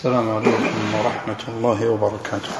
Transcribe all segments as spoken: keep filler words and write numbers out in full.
السلام عليكم ورحمة الله وبركاته.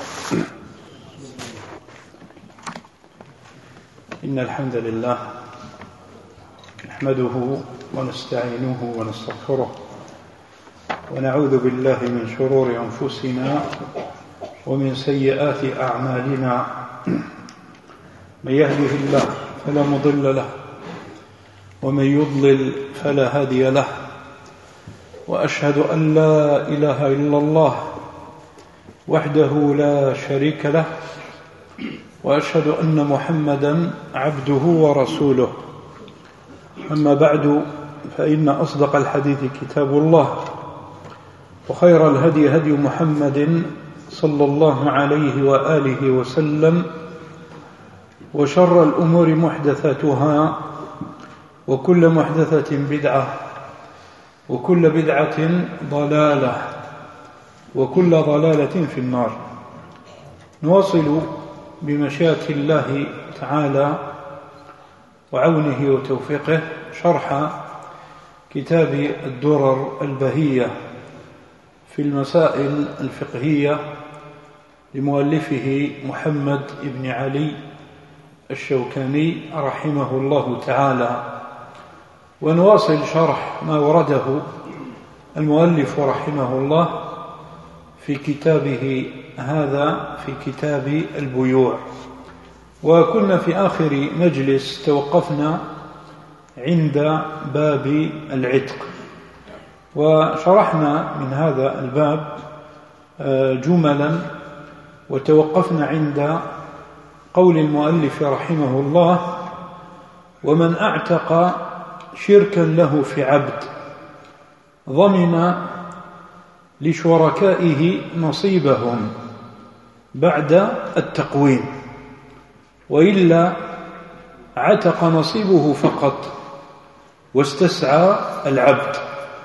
إن الحمد لله نحمده ونستعينه ونستغفره ونعوذ بالله من شرور أنفسنا ومن سيئات أعمالنا. من يهده الله فلا مضل له ومن يضلل فلا هادي له، وأشهد أن لا إله إلا الله وحده لا شريك له، وأشهد أن محمدا عبده ورسوله. أما بعد، فإن أصدق الحديث كتاب الله، وخير الهدي هدي محمد صلى الله عليه وآله وسلم، وشر الأمور محدثاتها، وكل محدثة بدعة، وكل بدعة ضلالة، وكل ضلالة في النار. نواصل بمشيئة الله تعالى وعونه وتوفيقه شرح كتاب الدرر البهية في المسائل الفقهية لمؤلفه محمد بن علي الشوكاني رحمه الله تعالى. ونواصل شرح ما ورده المؤلف رحمه الله في كتابه هذا، في كتاب البيوع. وكنا في آخر مجلس توقفنا عند باب العتق، وشرحنا من هذا الباب جملا، وتوقفنا عند قول المؤلف رحمه الله: ومن أعتق شركا له في عبد ضمن لشركائه نصيبهم بعد التقويم، وإلا عتق نصيبه فقط واستسعى العبد.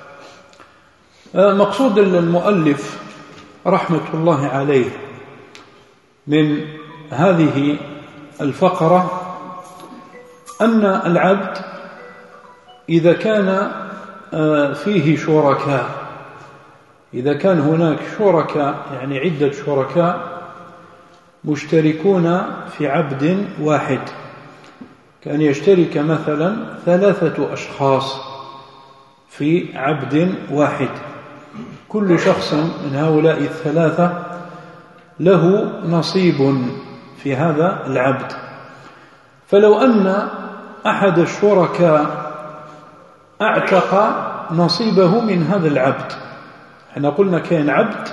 مقصود المؤلف رحمة الله عليه من هذه الفقرة أن العبد إذا كان فيه شركاء، إذا كان هناك شركاء يعني عدة شركاء مشتركون في عبد واحد، كان يشترك مثلا ثلاثة أشخاص في عبد واحد، كل شخص من هؤلاء الثلاثة له نصيب في هذا العبد. فلو أن أحد الشركاء أعتق نصيبه من هذا العبد، احنا قلنا كان عبد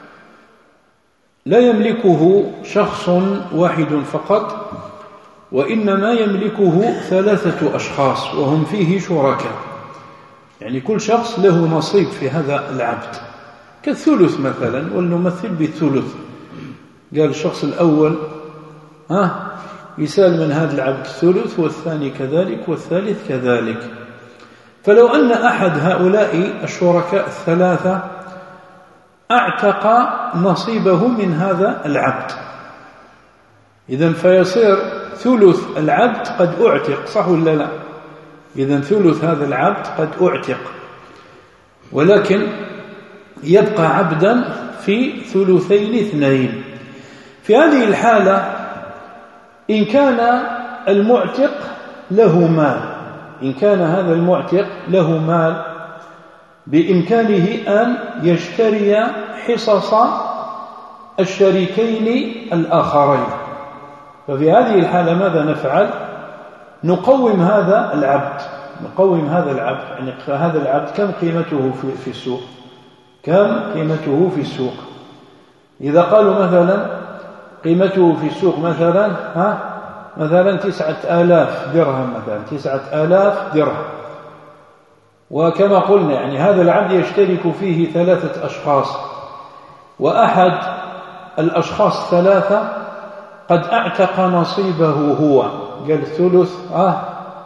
لا يملكه شخص واحد فقط، وإنما يملكه ثلاثة أشخاص وهم فيه شركاء، يعني كل شخص له نصيب في هذا العبد، كالثلث مثلا، ولنمثل بالثلث. قال الشخص الأول ها يسال من هذا العبد الثلث، والثاني كذلك، والثالث كذلك. فلو أن أحد هؤلاء الشركاء الثلاثة أعتق نصيبه من هذا العبد، إذن فيصير ثلث العبد قد أعتق، صح ولا لا؟ إذن ثلث هذا العبد قد أعتق، ولكن يبقى عبدا في ثلثين اثنين. في هذه الحالة إن كان المعتق له مال، إن كان هذا المعتق له مال بإمكانه أن يشتري حصص الشريكين الآخرين، ففي هذه الحالة ماذا نفعل؟ نقوم هذا العبد، نقوم هذا العبد، يعني هذا العبد كم قيمته في السوق؟ كم قيمته في السوق؟ إذا قالوا مثلا قيمته في السوق مثلا ها مثلا تسعة آلاف درهم، مثلا تسعة آلاف درهم، وكما قلنا يعني هذا العبد يشترك فيه ثلاثة أشخاص، وأحد الأشخاص ثلاثة قد أعتق نصيبه هو، قال ثلث آه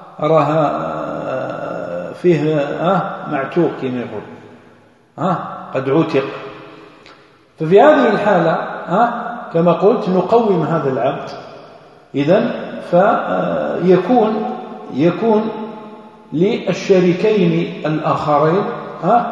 راه فيه آه معتوق كما يقول آه قد عتق. ففي هذه الحالة آه كما قلت نقوم هذا العبد، إذن فيكون يكون للشريكين الآخرين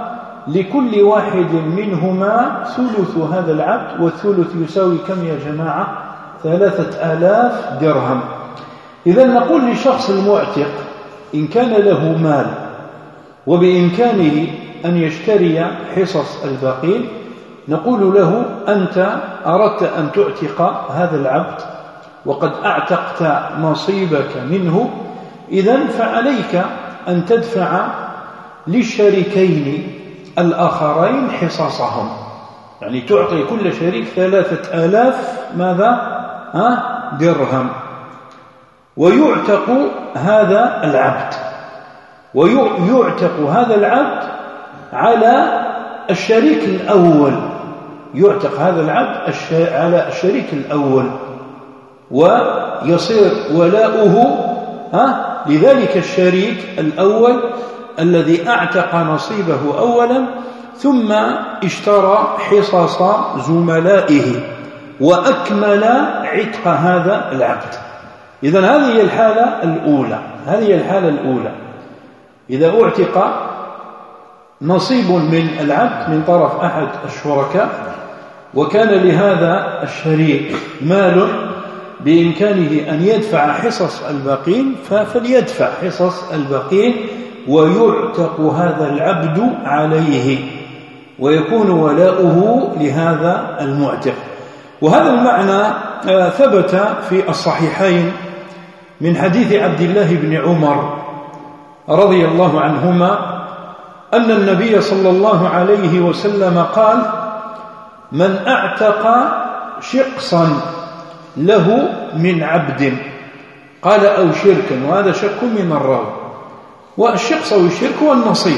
لكل واحد منهما ثلث هذا العبد، والثلث يساوي كم يا جماعة؟ ثلاثة آلاف درهم. إذا نقول للشخص المعتق إن كان له مال وبإمكانه أن يشتري حصص الباقين، نقول له أنت أردت أن تعتق هذا العبد وقد أعتقت نصيبك منه، إذن فعليك أن تدفع للشريكين الآخرين حصصهم، يعني تعطي كل شريك ثلاثة آلاف ماذا؟ ها؟ درهم. ويعتق هذا العبد ويعتق هذا العبد على الشريك الأول، يعتق هذا العبد على الشريك الأول، ويصير ولاؤه ها لذلك الشريك الأول الذي أعتق نصيبه أولا ثم اشترى حصص زملائه وأكمل عتق هذا العبد. إذن هذه هي الحالة الأولى، هذه هي الحالة الأولى إذا أعتق نصيب من العبد من طرف أحد الشركاء وكان لهذا الشريك مال بإمكانه أن يدفع حصص الباقين فليدفع حصص الباقين ويعتق هذا العبد عليه ويكون ولاؤه لهذا المعتق. وهذا المعنى ثبت في الصحيحين من حديث عبد الله بن عمر رضي الله عنهما أن النبي صلى الله عليه وسلم قال: من أعتق شقصا له من عبد، قال أو شركا، وهذا شك من الراوي، والشقص أو الشرك هو النصيب.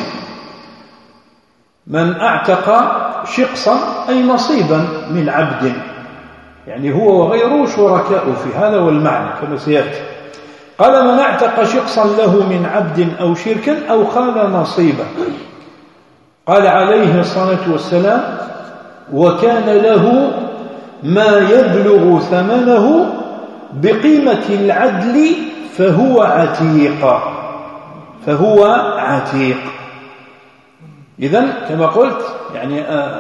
من أعتق شقصا أي نصيبا من عبد، يعني هو وغيره شركاء في هذا والمعنى كما سيأتي. قال: من اعتق شقصا له من عبد أو شركا أو خال نصيبا. قال عليه الصلاة والسلام: وكان له ما يبلغ ثمنه بقيمة العدل فهو عتيق، فهو عتيق. إذن كما قلت يعني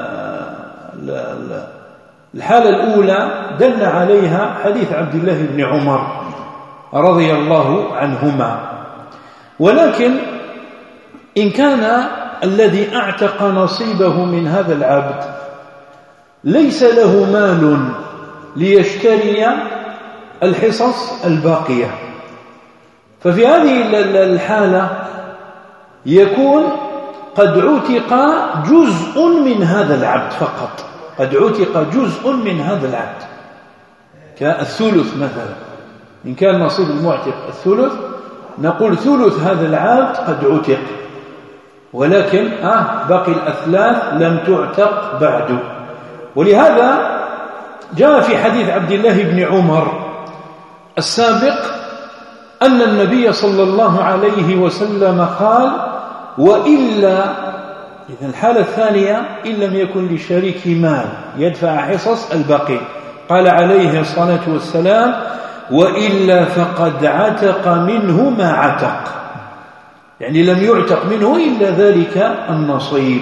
الحالة الأولى دل عليها حديث عبد الله بن عمر رضي الله عنهما. ولكن إن كان الذي أعتق نصيبه من هذا العبد ليس له مال ليشتري الحصص الباقية، ففي هذه الحالة يكون قد عتق جزء من هذا العبد فقط، قد عتق جزء من هذا العبد كالثلث مثلا. إن كان نصيب المعتق الثلث نقول ثلث هذا العبد قد عتق، ولكن آه باقي الأثلاث لم تعتق بعد. ولهذا جاء في حديث عبد الله بن عمر السابق أن النبي صلى الله عليه وسلم قال: وإلا، إذن الحالة الثانية إن لم يكن لشريك مال يدفع حصص الباقين، قال عليه الصلاة والسلام: وإلا فقد عتق منه ما عتق، يعني لم يعتق منه إلا ذلك النصيب،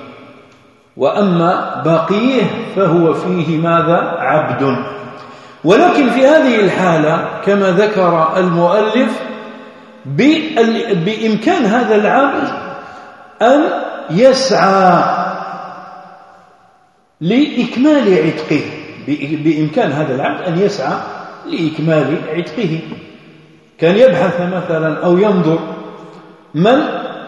وأما باقيه فهو فيه ماذا؟ عبد. ولكن في هذه الحالة كما ذكر المؤلف بإمكان هذا العبد أن يسعى لإكمال عتقه، بإمكان هذا العبد أن يسعى لإكمال عتقه. كان يبحث مثلا أو ينظر من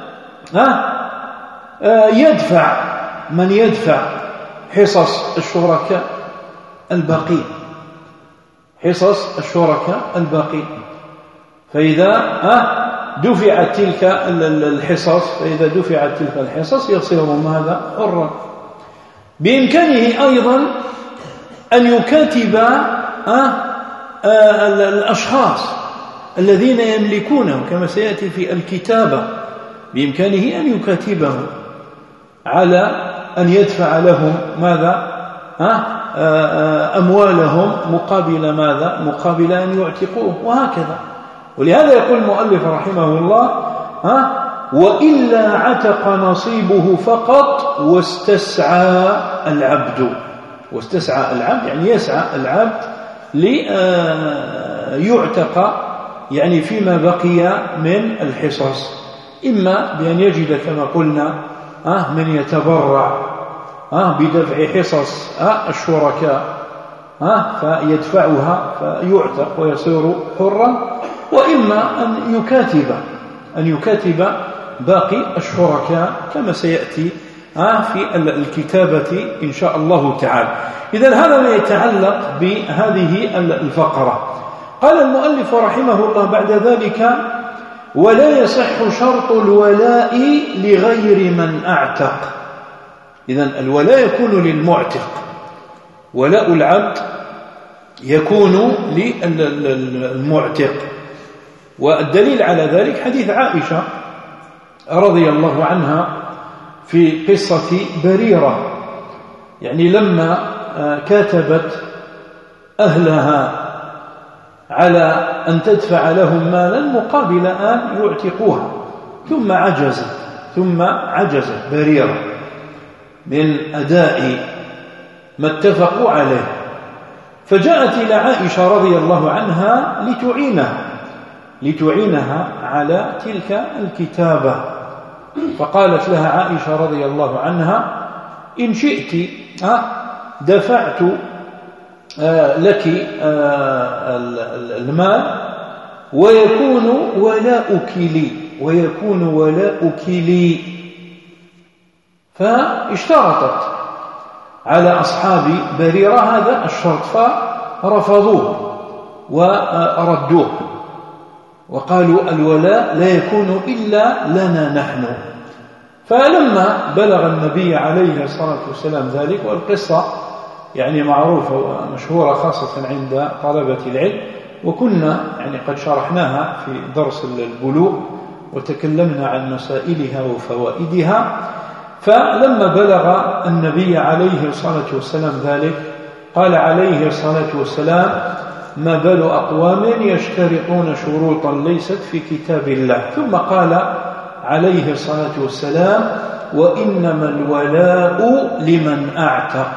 يدفع من يدفع حصص الشركاء الباقين، حصص الشركاء الباقين. فإذا دفعت تلك الحصص فإذا دفعت تلك الحصص يصير ماذا؟ حرا. بإمكانه أيضا أن يكاتب الأشخاص الذين يملكونه كما سيأتي في الكتابة، بإمكانه أن يكاتبهم على أن يدفع لهم ماذا؟ أموالهم مقابل ماذا؟ مقابل أن يعتقوه، وهكذا. ولهذا يقول المؤلف رحمه الله: وإلا عتق نصيبه فقط واستسعى العبد. واستسعى العبد يعني يسعى العبد ليعتق يعني فيما بقي من الحصص، إما بأن يجد كما قلنا من يتبرع بدفع حصص الشركاء فيدفعها فيعتق ويصير حرا، وإما أن يكاتب أن يكاتب باقي الشركاء كما سيأتي في الكتابة إن شاء الله تعالى. إذن هذا ما يتعلق بهذه الفقرة. قال المؤلف رحمه الله بعد ذلك: ولا يصح شرط الولاء لغير من أعتق. إذن الولاء يكون للمعتق، ولاء العبد يكون للمعتق، والدليل على ذلك حديث عائشة رضي الله عنها في قصة بريرة، يعني لما كاتبت أهلها على أن تدفع لهم مالا مقابل أن يعتقوها، ثم عجزت ثم عجزت بريرة من أداء ما اتفقوا عليه، فجاءت إلى عائشة رضي الله عنها لتعينها لتعينها على تلك الكتابة. فقالت لها عائشة رضي الله عنها: إن شئت دفعت لك المال ويكون ولاؤك لي ويكون ولاؤك لي. فاشترطت على أصحاب بريرة هذا الشرط فرفضوه وردوه وقالوا: الولاء لا يكون إلا لنا نحن. فلما بلغ النبي عليه الصلاة والسلام ذلك، والقصة يعني معروفة ومشهورة خاصة عند طلبة العلم، وكنا يعني قد شرحناها في درس البلوغ وتكلمنا عن مسائلها وفوائدها. فلما بلغ النبي عليه الصلاة والسلام ذلك قال عليه الصلاة والسلام: ما بال أقوام يشترطون شروطا ليست في كتاب الله. ثم قال عليه الصلاة والسلام: وإنما الولاء لمن أعتق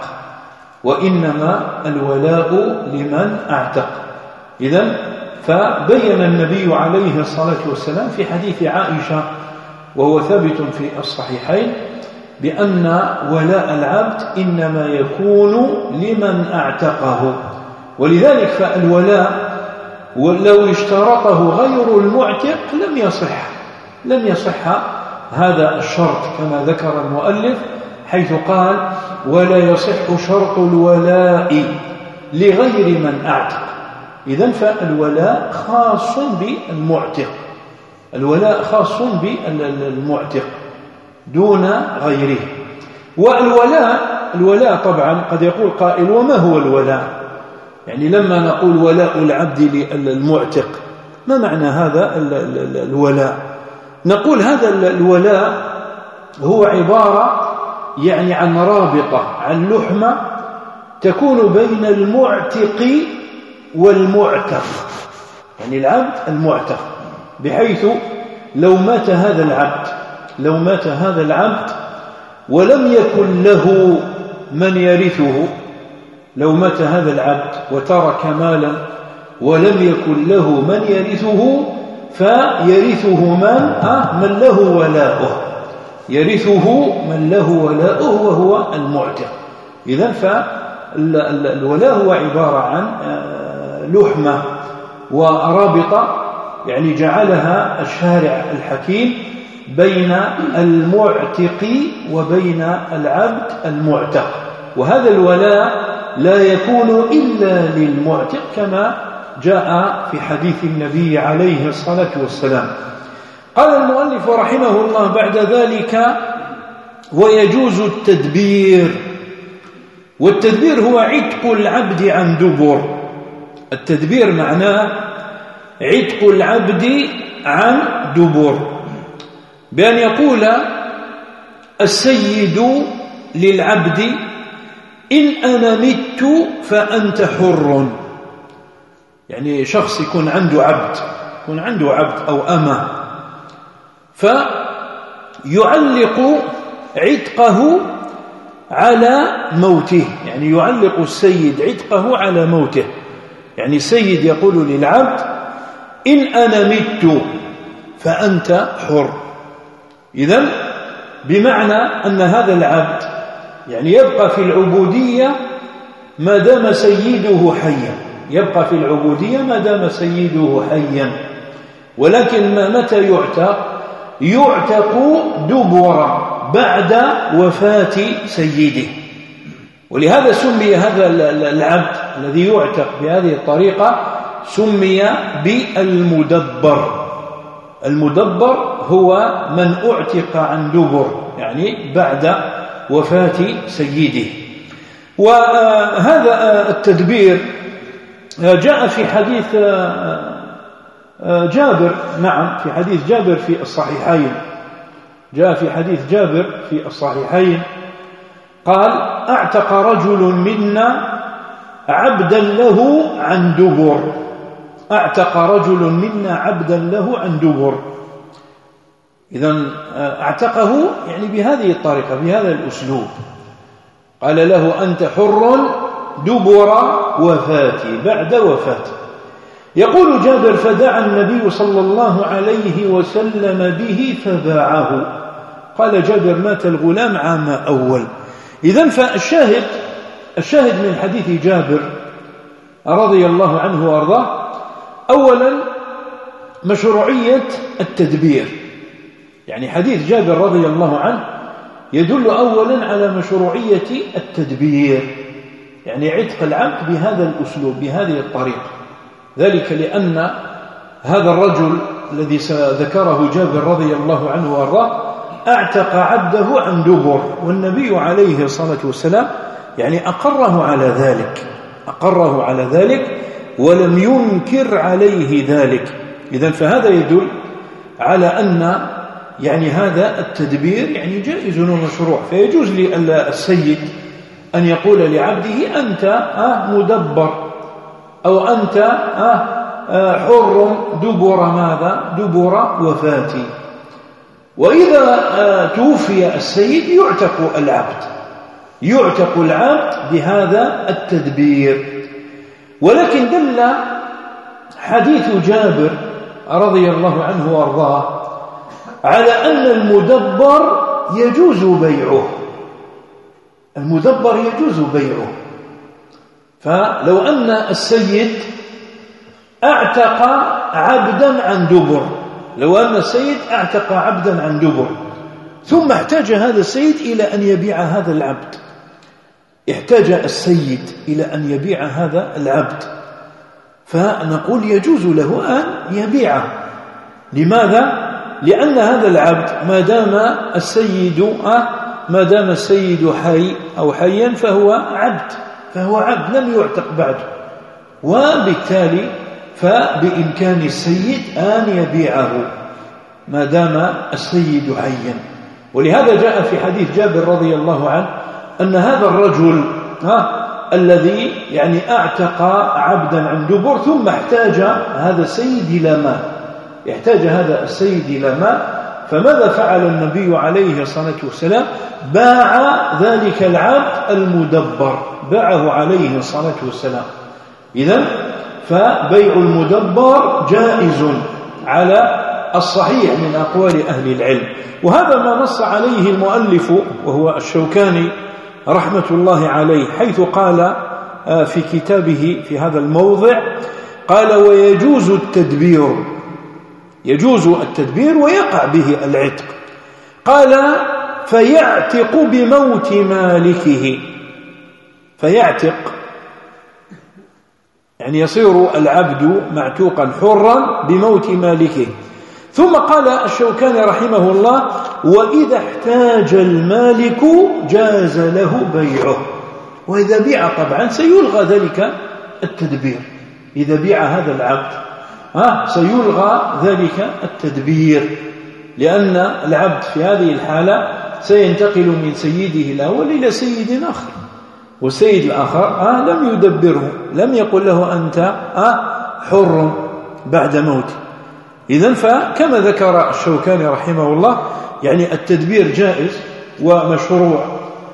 وإنما الولاء لمن أعتق. إذن فبين النبي عليه الصلاة والسلام في حديث عائشة، وهو ثابت في الصحيحين، بأن ولاء العبد إنما يكون لمن أعتقه. ولذلك فالولاء ولو اشترطه غير المعتق لم يصح لم يصح هذا الشرط كما ذكر المؤلف، حيث قال: ولا يصح شرط الولاء لغير من أعتق. إذن فالولاء خاص بالمعتق، الولاء خاص بالمعتق دون غيره. والولاء الولاء طبعا قد يقول قائل: وما هو الولاء؟ يعني لما نقول ولاء العبد للمعتق ما معنى هذا الولاء؟ نقول هذا الولاء هو عبارة يعني عن رابطة، عن لحمة تكون بين المعتق والمعتق، يعني العبد المعتق، بحيث لو مات هذا العبد لو مات هذا العبد ولم يكن له من يرثه، لو مات هذا العبد وترك مالا ولم يكن له من يرثه فيرثه من من له ولاؤه يرثه من له ولاؤه وهو المعتق. إذن فالولاء هو عبارة عن لحمة ورابطة يعني جعلها الشارع الحكيم بين المعتق وبين العبد المعتق، وهذا الولاء لا يكون إلا للمعتق كما جاء في حديث النبي عليه الصلاة والسلام. قال المؤلف رحمه الله بعد ذلك: ويجوز التدبير. والتدبير هو عتق العبد عن دبر. التدبير معناه عتق العبد عن دبر، بأن يقول السيد للعبد: إن أنا مت فأنت حر. يعني شخص يكون عنده عبد يكون عنده عبد أو أمة، يعلق عتقه على موته، يعني يعلق السيد عتقه على موته. يعني السيد يقول للعبد: إن أنا مت فأنت حر. إذن بمعنى أن هذا العبد يعني يبقى في العبودية ما دام سيده حيا، يبقى في العبودية ما دام سيده حيا. ولكن متى يعتق؟ يعتق دبرا بعد وفاة سيده. ولهذا سمي هذا العبد الذي يعتق بهذه الطريقة سمي بالمدبر. المدبر هو من اعتق عن دبر، يعني بعد وفاة سيده. وهذا التدبير جاء في حديث جابر، نعم في حديث جابر في الصحيحين، جاء في حديث جابر في الصحيحين قال: اعتق رجل منا عبدا له عن دبر، اعتق رجل منا عبدا له عن دبر. إذن اعتقه يعني بهذه الطريقة، بهذا الأسلوب، قال له: أنت حر دبر وفاتي، بعد وفاتي. يقول جابر: فدعا النبي صلى الله عليه وسلم به فباعه. قال جابر: مات الغلام عام أول. إذن فالشاهد الشاهد من حديث جابر رضي الله عنه وارضاه أولا مشروعية التدبير. يعني حديث جابر رضي الله عنه يدل أولا على مشروعية التدبير، يعني عتق العبد بهذا الأسلوب، بهذه الطريقة. ذلك لأن هذا الرجل الذي ذكره جابر رضي الله عنه وارضاه اعتق عبده عن دبر، والنبي عليه الصلاة والسلام يعني أقره على ذلك، أقره على ذلك ولم ينكر عليه ذلك. إذن فهذا يدل على أن يعني هذا التدبير يعني جائز ومشروع. فيجوز للسيد أن يقول لعبده: أنت مدبر، أو أنت حر دبر ماذا؟ دبر وفاتي. وإذا توفي السيد يعتق العبد، يعتق العبد بهذا التدبير. ولكن دل حديث جابر رضي الله عنه وارضاه على أن المدبر يجوز بيعه، المدبر يجوز بيعه. فلو أن السيد اعتق عبدا عن دبر، لو أن السيد اعتق عبدا عن دبر ثم احتاج هذا السيد إلى أن يبيع هذا العبد، احتاج السيد إلى أن يبيع هذا العبد، فنقول يجوز له أن يبيعه. لماذا؟ لأن هذا العبد ما دام السيد ما دام السيد حي أو حيا فهو عبد، فهو عبد لم يعتق بعده، وبالتالي فبإمكان السيد أن يبيعه ما دام السيد حيا. ولهذا جاء في حديث جابر رضي الله عنه أن هذا الرجل ها الذي يعني اعتق عبدا عن دبر ثم احتاج هذا السيد إلى مال، يحتاج هذا السيد إلى مال، فماذا فعل النبي عليه الصلاة والسلام؟ باع ذلك العبد المدبر، باعه عليه الصلاة والسلام. إذن فبيع المدبر جائز على الصحيح من أقوال أهل العلم. وهذا ما نص عليه المؤلف وهو الشوكاني رحمة الله عليه، حيث قال في كتابه في هذا الموضع قال: ويجوز التدبير، يجوز التدبير ويقع به العتق. قال: فيعتق بموت مالكه، فيعتق يعني يصير العبد معتوقا حرا بموت مالكه. ثم قال الشوكاني رحمه الله: وإذا احتاج المالك جاز له بيعه. وإذا بيع طبعا سيلغى ذلك التدبير، إذا بيع هذا العبد ها سيلغى ذلك التدبير، لأن العبد في هذه الحالة سينتقل من سيده الأول إلى سيد آخر، والسيد الآخر آه لم يدبره، لم يقل له أنت آه حر بعد موته. إذن فكما ذكر الشوكاني رحمه الله يعني التدبير جائز ومشروع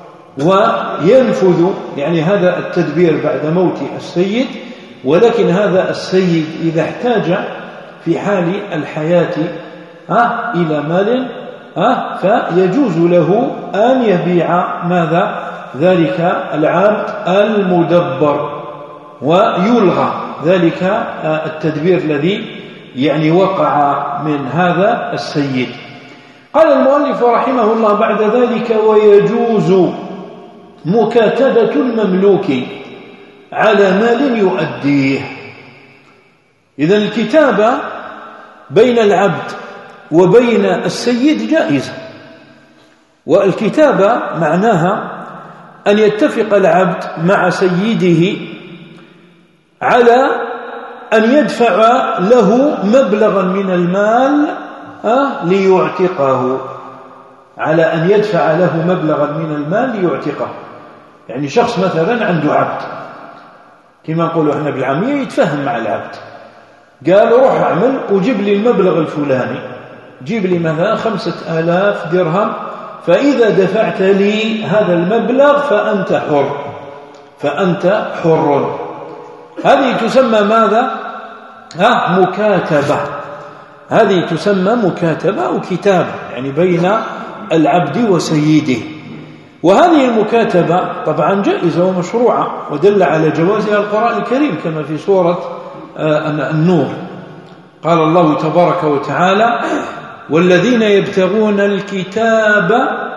وينفذ يعني هذا التدبير بعد موت السيد، ولكن هذا السيد إذا احتاج في حال الحياة ها إلى مال ها فيجوز له أن يبيع ماذا ذلك العبد المدبر ويلغى ذلك التدبير الذي يعني وقع من هذا السيد. قال المؤلف رحمه الله بعد ذلك: ويجوز مكاتبة المملوك على مال يؤديه. إذن الكتابة بين العبد وبين السيد جائزة، والكتابة معناها أن يتفق العبد مع سيده على أن يدفع له مبلغا من المال ليعتقه، على أن يدفع له مبلغا من المال ليعتقه. يعني شخص مثلا عنده عبد كما نقولوا احنا بالعامية يتفهم مع العبد، قال روح اعمل وجيب لي المبلغ الفلاني، جيب لي مثلا خمسة آلاف درهم، فإذا دفعت لي هذا المبلغ فأنت حر فأنت حر. هذه تسمى ماذا؟ ها مكاتبة. هذه تسمى مكاتبة أو كتابة، يعني بين العبد وسيده. وهذه المكاتبة طبعا جائزة ومشروعة، ودل على جوازها القرآن الكريم كما في سورة النور. قال الله تبارك وتعالى: والذين يبتغون الكتاب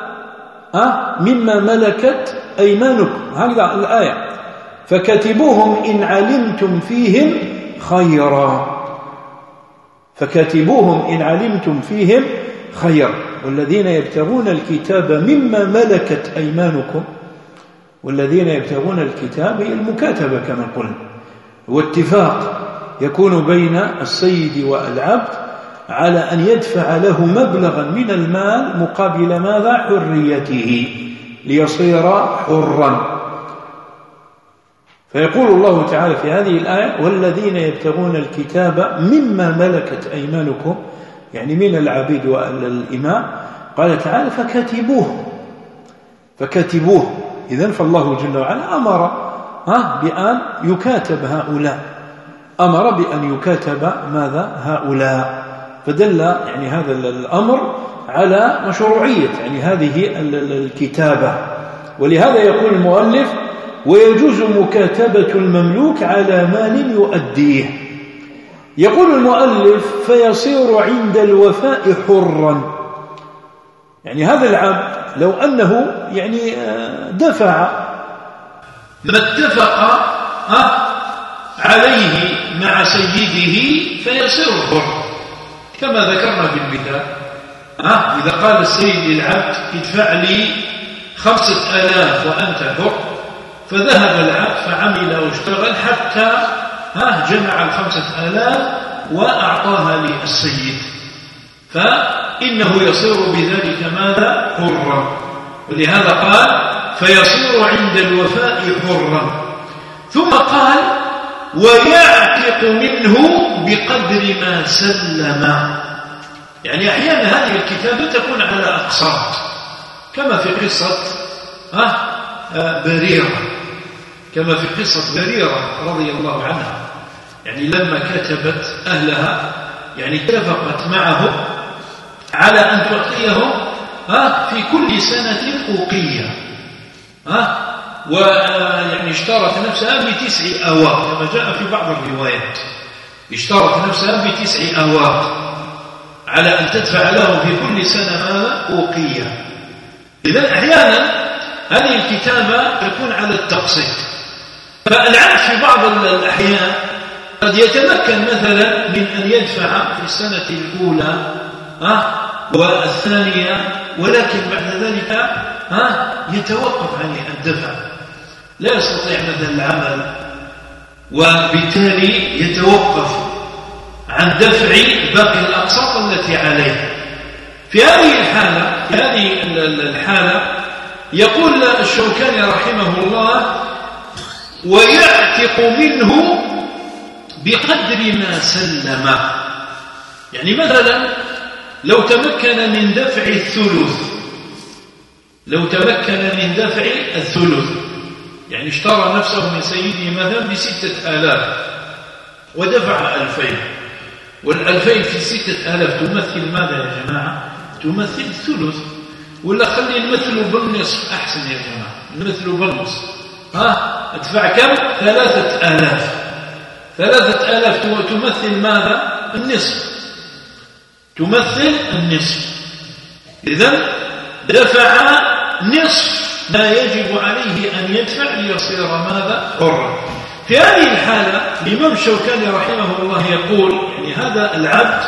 مما ملكت أيمانكم، هذه الآية، فكاتبوهم إن علمتم فيهم خيرا، فكاتبوهم إن علمتم فيهم خيرا. والذين يبتغون الكتاب مما ملكت أيمانكم، والذين يبتغون الكتاب هي المكاتبة كما قلنا، واتفاق يكون بين السيد والعبد على أن يدفع له مبلغا من المال مقابل ماذا؟ حريته، ليصير حرا. فيقول الله تعالى في هذه الآية: والذين يبتغون الكتاب مما ملكت أيمانكم، يعني من العبيد والإماء. قال تعالى: فكاتبوه فكاتبوه. إذن فالله جل وعلا أمر بأن يكاتب هؤلاء، أمر بأن يكاتب ماذا؟ هؤلاء. فدل يعني هذا الأمر على مشروعية يعني هذه الكتابة. ولهذا يقول المؤلف: ويجوز مكاتبة المملوك على مال يؤديه. يقول المؤلف: فيصير عند الوفاء حرا. يعني هذا العبد لو أنه يعني دفع ما اتفق عليه مع سيده فيصير حر، كما ذكرنا بالمثال. إذا قال السيد للعبد: ادفع لي خمسة آلاف وأنت حر، فذهب العبد فعمل واشتغل حتى ها جمع الخمسة آلاف وأعطاها للسيد، فإنه يصير بذلك ماذا؟ حرا. ولهذا قال: فيصير عند الوفاء حرا. ثم قال: ويعتق منه بقدر ما سلم. يعني أحيانا هذه الكتابة تكون على أقساط، كما في قصة بريرة، كما في قصة بريرة رضي الله عنها. يعني لما كتبت أهلها يعني اتفقت معه على أن تعطيهم في كل سنة أوقية، ويعني اشترت نفسها بتسع أواق كما جاء في بعض الروايات، اشترت نفسها بتسع أواق على أن تدفع له في كل سنة ماذا؟ أوقية. إذن أحيانا هذه الكتابة تكون على التقسيط، فالعبد في بعض الأحيان قد يتمكن مثلا من أن يدفع في السنة الأولى والثانية، ولكن بعد ذلك يتوقف عن الدفع، لا يستطيع مثلا العمل، وبالتالي يتوقف عن دفع باقي الأقساط التي عليه. في هذه الحالة في هذه الحالة يقول الشوكاني رحمه الله: ويعتق منه بقدر ما سلم. يعني مثلا لو تمكن من دفع الثلث لو تمكن من دفع الثلث يعني اشترى نفسه من سيده مثلا بستة آلاف ودفع ألفين، والألفين في ستة آلاف تمثل ماذا يا جماعة؟ تمثل الثلث. ولا خلي نمثله بالنصف أحسن يا جماعة، نمثله بالنصف. ها ادفع كم؟ ثلاثة آلاف. ثلاثة آلاف تمثل ماذا؟ النصف، تمثل النصف. إذن دفع نصف ما يجب عليه أن يدفع ليصير ماذا؟ حرا. في هذه الحالة الإمام الشوكاني رحمه الله يقول يعني هذا العبد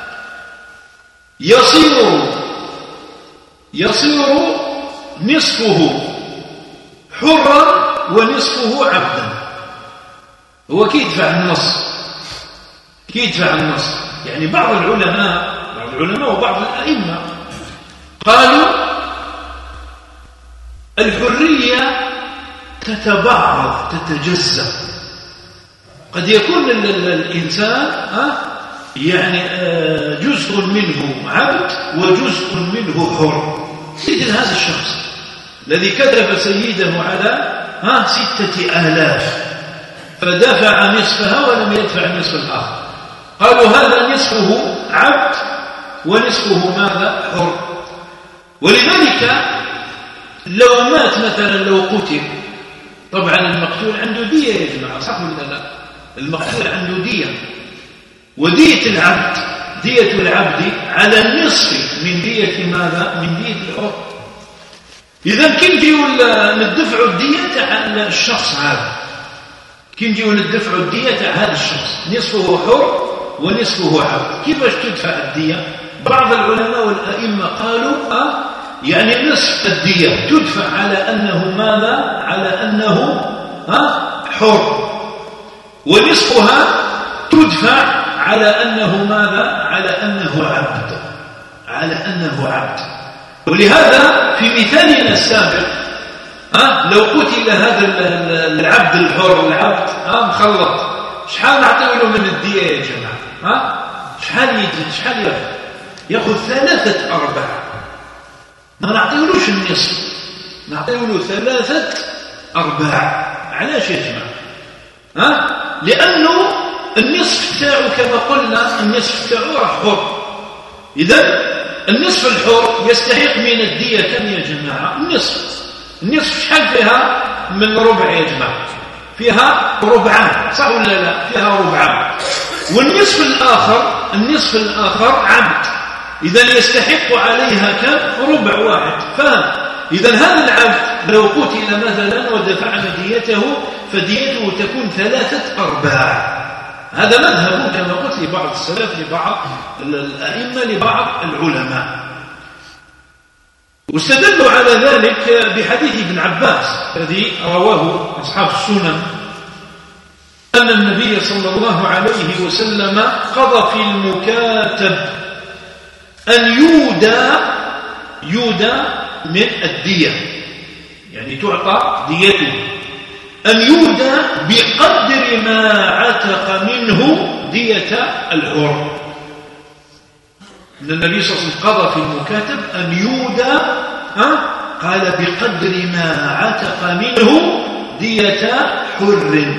يصير يصير نصفه حرا ونصفه عبدا. هو كي يدفع النص كي يدفع النص يعني بعض العلماء بعض العلماء وبعض الأئمة قالوا الحرية تتبعض تتجزأ. قد يكون الإنسان يعني جزء منه عبد وجزء منه حر. مثل هذا الشخص الذي كتب سيده على ها ستة آلاف فدفع نصفها ولم يدفع النصف الآخر، قالوا هذا نصفه عبد ونصفه ماذا؟ حر. ولذلك لو مات مثلا لو قتل، طبعا المقتول عنده دية يا جماعة، صح ولا لا؟ المقتول عنده دية، ودية العبد دية العبد على النصف من دية ماذا؟ من دية الحر. إذا كي نجيو ندفعوا الدية على الشخص هذا، كي نجيو ندفعوا الدية على هذا الشخص نصفه حر ونصفه عبد، كيفاش تدفع الدية؟ بعض العلماء والأئمة قالوا أه يعني نصف الدية تدفع على أنه ماذا؟ على أنه أه حر، ونصفها تدفع على أنه ماذا؟ على أنه عبد، على أنه عبد. ولهذا في مثالنا السابق أه لو قتل هذا العبد الحر العبد أه مخلط، شحال نعطيه له من الدية يا جماعة؟ أه شحال يجي شحال ياخذ؟ ياخذ ثلاثة أرباع. ما نعطيهلوش النصف، نعطيهله ثلاثة أرباع. علاش يا جماعة؟ ها؟ لأنه النصف تاعو كما قلنا النصف تاعو راه حر. إذا النصف الحر يستحق من الدية كم يا جماعة؟ النصف. النصف شحال فيها؟ من ربع يا جماعة، فيها ربعان، صح ولا لا؟ فيها ربعان. والنصف الآخر النصف الآخر عبد، إذا يستحق عليها كم؟ ربع واحد. فهم؟ إذا هذا العبد لو قتل مثلا ودفعنا ديته فديته تكون ثلاثة أرباع. هذا مذهب كما قلت لبعض السلف لبعض الأئمة لبعض العلماء، واستدلوا على ذلك بحديث ابن عباس الذي رواه أصحاب السنن أن النبي صلى الله عليه وسلم قضى في المكاتب أن يودى يودى من الدية، يعني تعطى ديته، أن يودى بقدر ما عتق منه دية الحر. النبي صلى الله عليه وسلم قضى في المكاتب أن يودى ها قال بقدر ما عتق منه دية حر.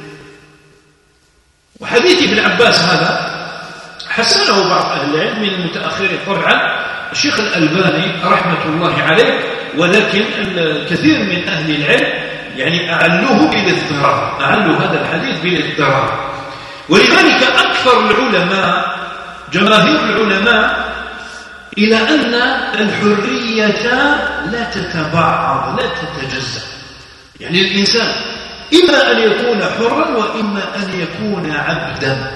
وحديث ابن عباس هذا حسنه بعض أهل العلم من المتأخرين، طبعا الشيخ الألباني رحمة الله عليه، ولكن الكثير من أهل العلم يعني أعلوه بالاضطرار، أعلوا هذا الحديث بالاضطرار. ولذلك أكثر العلماء جماهير العلماء إلى أن الحرية لا تتبعض لا تتجزأ، يعني الإنسان إما أن يكون حرا وإما أن يكون عبدا.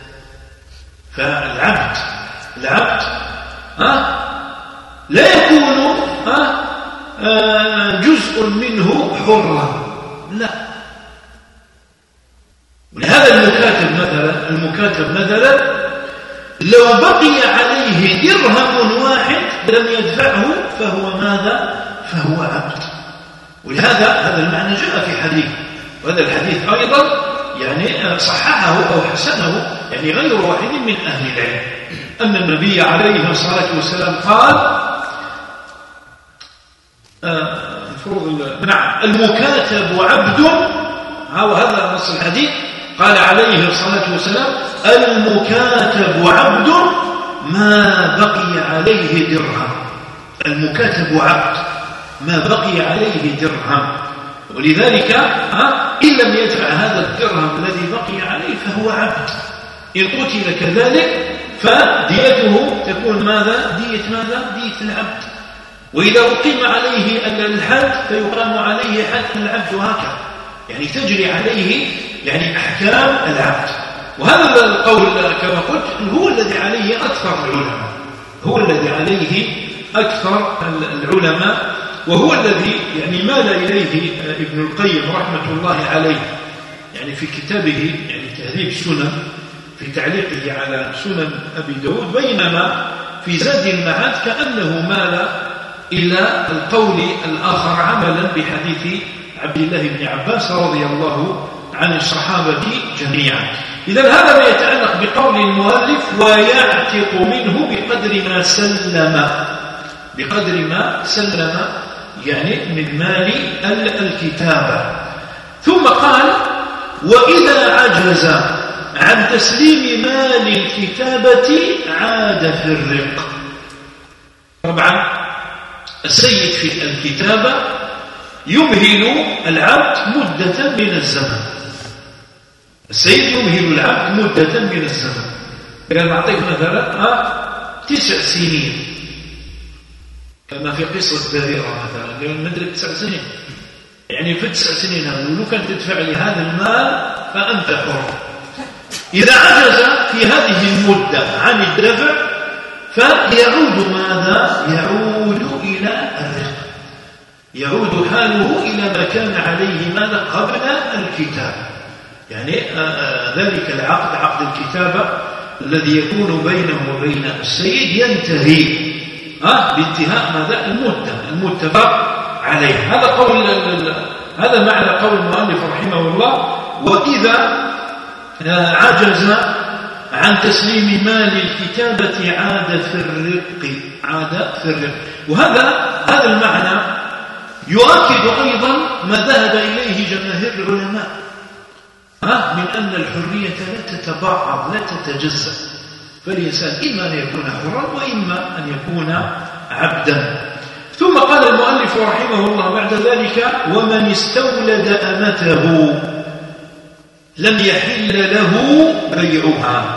فالعبد العبد ها لا يكون ها جزء منه حرا، لا. ولهذا المكاتب مثلا المكاتب مثلا لو بقي عليه درهم واحد لم يدفعه فهو ماذا؟ فهو عبد. ولهذا هذا المعنى جاء في حديث، وهذا الحديث أيضا يعني صححه أو حسنه يعني غير واحد من أهل العلم. أن النبي عليه الصلاة والسلام قال آه نعم المكاتب عبد، وهذا نص الحديث، قال عليه الصلاة والسلام المكاتب عبد ما بقي عليه درهم. المكاتب عبد ما بقي عليه درهم، ولذلك إن لم يدفع هذا الدرهم الذي بقي عليه فهو عبد. إن قتل كذلك فديته تكون ماذا؟ دية ماذا؟ دية العبد. وإذا أقيم عليه الحد فيقام عليه حد العبد، وهكذا يعني تجري عليه يعني أحكام العبد. وهذا القول كما قلت هو الذي عليه أكثر العلماء، هو الذي عليه أكثر العلماء، وهو الذي يعني مال إليه ابن القيم رحمة الله عليه يعني في كتابه يعني تهذيب السنن في تعليقه على سنن أبي داود، بينما في زاد المعاد كأنه مال إلى القول الآخر عملا بحديث عبد الله بن عباس رضي الله عن الصحابة جميعا. إذا هذا ما يتعلق بقول المؤلف ويعتق منه بقدر ما سلم، بقدر ما سلم يعني من مال الكتابة. ثم قال وإذا عجز عن تسليم مال الكتابة عاد في الرق. طبعا السيد في الكتابة يمهل العبد مدة من الزمن، السيد يمهل العبد مدة من الزمن. قال نعطيك مثلا تسع سنين كما في قصة بريرة مثلا، قال ندرك تسع سنين يعني في تسع سنين هذا ولو كان تدفع لي هذا المال فأنت حر. إذا عجز في هذه المدة عن الدفع فيعود ماذا؟ يعود إلى الرق، يعود حاله إلى ما كان عليه ماذا قبل الكتاب. يعني ذلك العقد عقد الكتابة الذي يكون بينه وبين السيد ينتهي ها بانتهاء ماذا المدة المتفق عليه. هذا قول هذا معنى قول المؤلف رحمه الله وإذا عجز عن تسليم مال الكتابة عاد في الرق، عاد في الرق. وهذا هذا المعنى يؤكد أيضا ما ذهب إليه جماهير العلماء ها من أن الحرية لا تتبعض لا تتجزأ، فالإنسان إما أن يكون حرا وإما أن يكون عبدا. ثم قال المؤلف رحمه الله بعد ذلك ومن استولد أمته لم يحل له بيعها.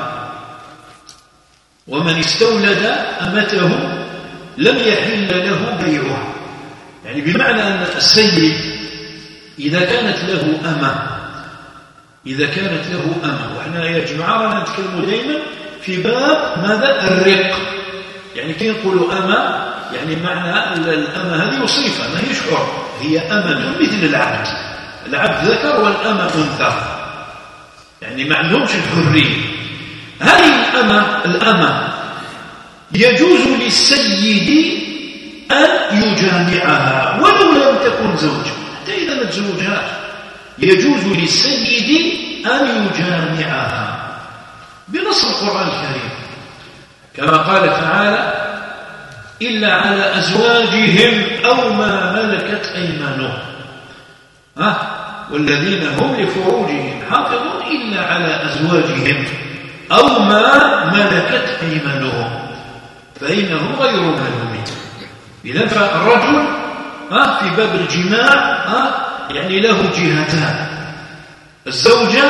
ومن استولد أمته لم يحل له بيعها، يعني بمعنى أن السيد إذا كانت له أمة إذا كانت له أمة وإحنا يا جماعة رانا نتكلم دائما في باب ماذا الرق، يعني كي نقولوا أمة يعني معنى الأمة هذه صفة ما هيش حر، هي أمة مثل العبد، العبد ذكر والأمة أنثى، يعني ما عندهمش الحرية. هذه الأمة الأمة يجوز للسيد أن يجامعها ولو لم تكن زوجة، حتى إذا ما تزوجهاش يجوز للسيد أن يجامعها بنص القرآن الكريم كما قال تعالى إلا على أزواجهم أو ما ملكت أيمانهم ها والذين هم لفروجهم حافظون إلا على أزواجهم أو ما ملكت أيمانهم فإنهم غير ملومين. إذن فالرجل ها في باب الجماع ها يعني له جهتان، الزوجة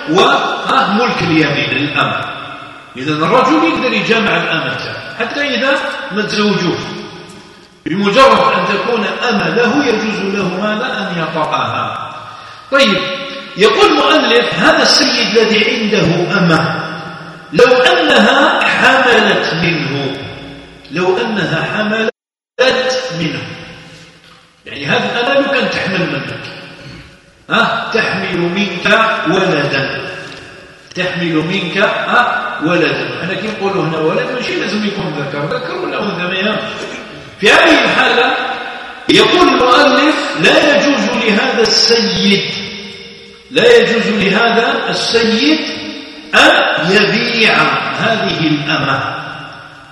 وملك اليمين الأمة. إذن الرجل يقدر يجامع الأمة حتى إذا ما تزوجوش، بمجرد أن تكون أمة له يجوز له ماذا أن يطأها. طيب يقول المؤلف هذا السيد الذي عنده أمة لو أنها حملت منه لو أنها حملت منه يعني هذه الأمة لو كانت تحمل منك ها تحمل منك ولدا تحمل منك ها ولدا. احنا كي نقولوا هنا ولد ماشي لازم يكون ذكر ذكر ولا أنثى ما يهمش. في هذه الحالة يقول المؤلف لا يجوز لهذا السيد لا يجوز لهذا السيد أن يبيع هذه الأمة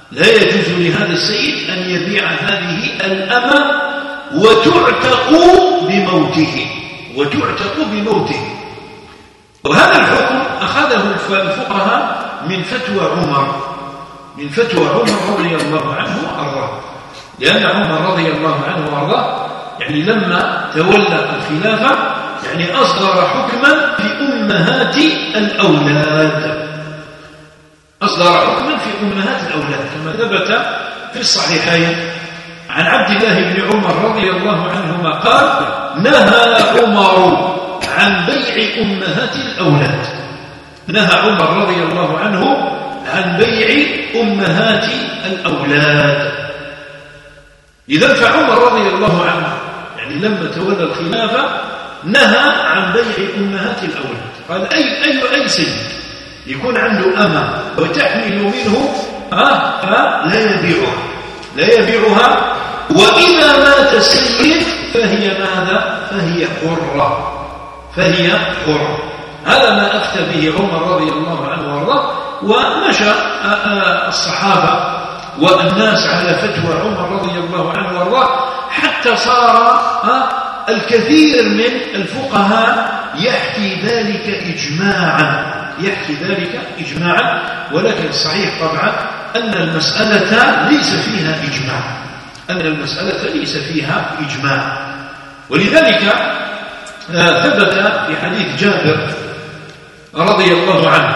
لا يجوز لهذا السيد أن يبيع هذه الأمة وتعتق بموته وتعتق بموته. وهذا الحكم أخذه الفقهاء من فتوى عمر من فتوى عمر رضي الله عنه وأرضاه، لأن عمر رضي الله عنه وأرضاه يعني لما تولى الخلافة يعني أصدر حكما في أمهات الأولاد أصدر حكما في أمهات الأولاد كما ثبت في الصحيحين عن عبد الله بن عمر رضي الله عنهما قال: نهى عمر عن بيع أمهات الأولاد نهى عمر رضي الله عنه عن بيع أمهات الأولاد. إذا فعمر رضي الله عنه يعني لما تولى الخلافة نهى عن بيع أمهات الأولاد. قال: أي أي أي سيد يكون عنده أمة وتحمل منه آه فلا يبيعها لا يبيعها وإذا مات السيد فهي ماذا؟ فهي حرة فهي حرة. هذا ما أفتى به عمر رضي الله عنه وارضاه، ومشى الصحابة والناس على فتوى عمر رضي الله عنه وارضاه حتى صار الكثير من الفقهاء يحكي ذلك إجماعا يحكي ذلك إجماعا ثبت الصحيح طبعا أن المسألة ليس فيها إجماع أن المسألة ليس فيها إجماع ولذلك ثبت في حديث جابر رضي الله عنه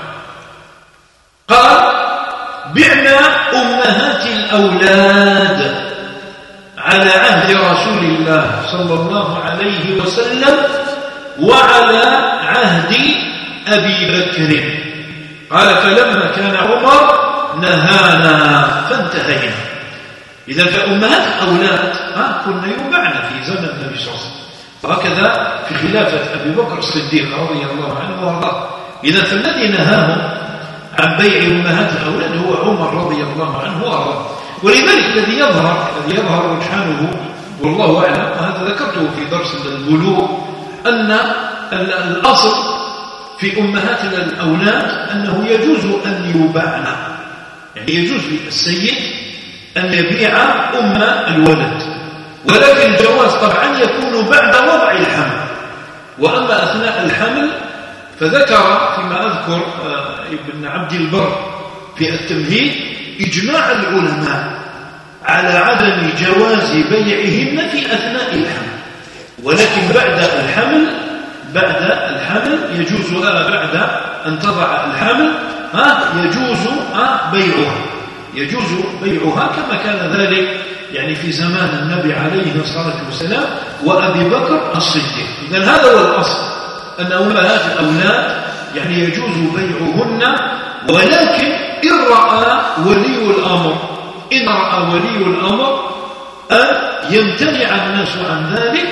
قال: بعنا أمهات الأولاد على عهد رسول الله صلى الله عليه وسلم وعلى عهد أبي بكر. قال: فلما كان عمر نهانا فانتهينا. إذا فأمهات الأولاد كنا يبعن في زمن النبي صلى الله عليه وسلم، وهكذا في خلافة أبي بكر الصديق رضي الله عنه وارضاه. إذا فالذي نهاهم عن بيع أمهات الأولاد هو عمر رضي الله عنه وارضاه. ولذلك الذي يظهر الذي يظهر رجحانه والله أعلم، وهذا ذكرته في درس البلوغ، أن الأصل في أمهات الأولاد أنه يجوز أن يباعن، يعني يجوز للسيد أن يبيع أم الولد، ولكن الجواز طبعا يكون بعد وضع الحمل. وأما أثناء الحمل فذكر فيما أذكر ابن عبد البر في التمهيد إجماع العلماء على عدم جواز بيعهن في أثناء الحمل، ولكن بعد الحمل بعد الحمل يجوز لها بعد أن تضع الحمل ها يجوز بيعها يجوز بيعها كما كان ذلك يعني في زمان النبي عليه الصلاة والسلام وأبي بكر الصديق. إذن هذا هو الأصل، أن أمهات الأولاد يعني يجوز بيعهن، ولكن إن رأى ولي الأمر إن رأى ولي الأمر أن يمتنع الناس عن ذلك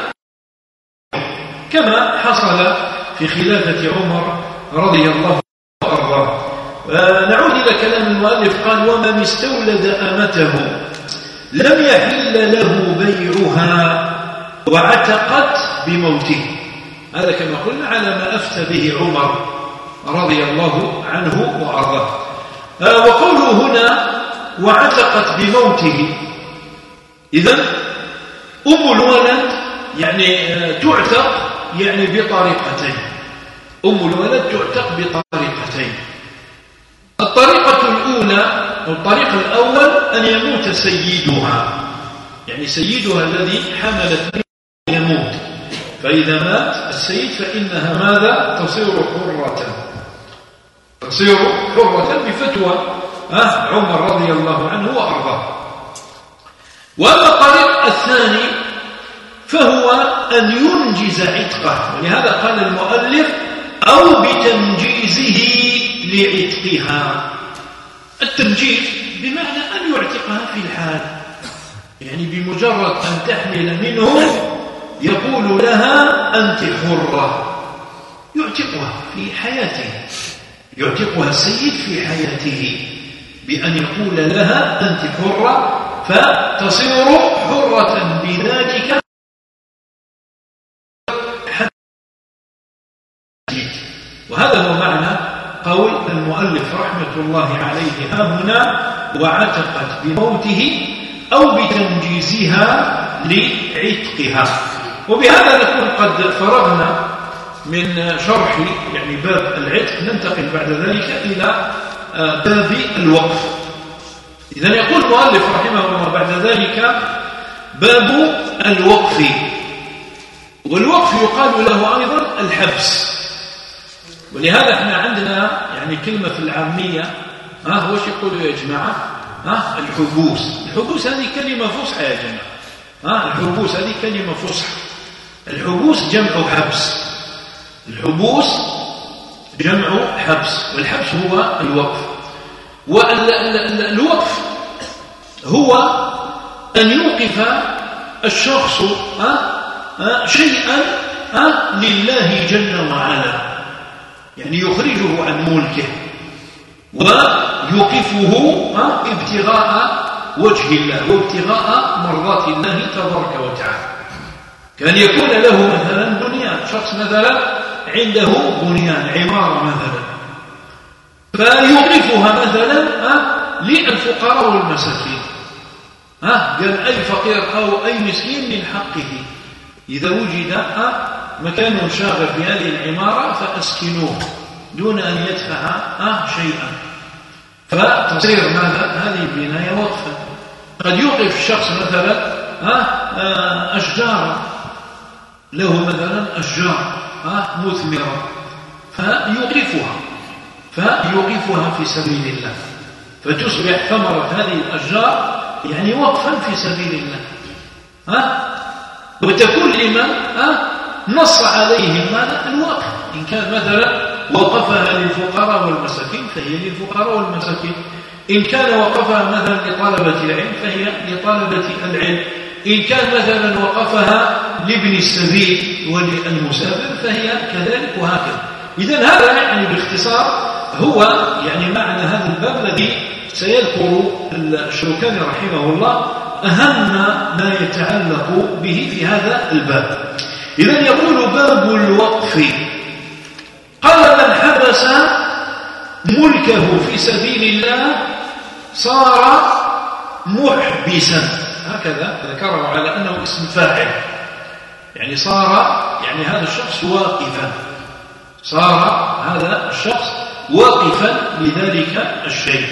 كما حصل في خلافة عمر رضي الله عنه. نعود إلى كلام المؤلف قال: ومن استولد أمته لم يحل له بيعها وعتقت بموته. هذا كما قلنا على ما أفتى به عمر رضي الله عنه وأرضاه. وقوله هنا وعتقت بموته، إذن أم الولد يعني تعتق يعني بطريقتين أم الولد تعتق بطريقتين. الطريقة الأولى أو الطريق الأول أن يموت سيدها، يعني سيدها الذي حملت به يموت، فإذا مات السيد فإنها ماذا؟ تصير حرة تصير حرة بفتوى عمر رضي الله عنه وأرضاه. وأما الطريق الثاني فهو أن ينجز عتقه، ولهذا قال المؤلف: أو بتنجيزه لعتقها. التنجيز بمعنى أن يعتقها في الحال، يعني بمجرد أن تحمل منه يقول لها أنت حرة، يعتقها في حياته، يعتقها السيد في حياته بأن يقول لها أنت حرة، فتصير حرة بذلك. وهذا هو معنى قول المؤلف رحمة الله عليه ها هنا وعتقت بموته أو بتنجيزها لعتقها. وبهذا نكون قد فرغنا من شرح يعني باب العتق. ننتقل بعد ذلك إلى باب الوقف. إذن يقول المؤلف رحمه الله بعد ذلك باب الوقف. والوقف يقال له أيضا الحبس. ولهذا احنا عندنا يعني كلمة في العامية ها هو شو يقولوا يا جماعة ها الحبوس. الحبوس هذه كلمة فصحى يا جماعة. ها الحبوس هذه كلمة فصحى. الحبوس جمع حبس. الحبوس جمع حبس، والحبس هو الوقف. والوقف هو أن يوقف الشخص شيئا لله جل وعلا، يعني يخرجه عن ملكه ويوقفه ابتغاء وجه الله وابتغاء مرضات الله تبارك وتعالى. كان يكون له مثلا بنيان، شخص مثلا عنده بنيان عمارة مثلا، فيوقفها مثلا للفقراء والمساكين. قال أي فقير أو أي مسكين من حقه إذا وجد مكان شاغر في هذه العمارة فأسكنوه دون أن يدفع شيئا. فتصير ماذا هذه البناية وقفا. قد يوقف الشخص مثلا أشجار، له مثلا أشجار مثمرة فيوقفها فيوقفها في سبيل الله، فتصبح ثمرة هذه الأشجار يعني وقفا في سبيل الله. ها وتكون لمن نص عليهم ماذا الوقف. إن كان مثلا وقفها للفقراء والمساكين فهي للفقراء والمساكين، إن كان وقفها مثلا لطلبة العلم فهي لطلبة العلم، إن كان مثلا وقفها لابن السبيل وللمسافر فهي كذلك، وهكذا. إذن هذا يعني باختصار هو يعني معنى هذا الباب الذي سيذكر الشوكاني رحمه الله أهم ما يتعلق به في هذا الباب. إذن يقول باب الوقف. قال من حبس ملكه في سبيل الله صار محبسا، هكذا ذكره على أنه اسم فاعل، يعني صار يعني هذا الشخص واقفا، صار هذا الشخص واقفا لذلك الشيء.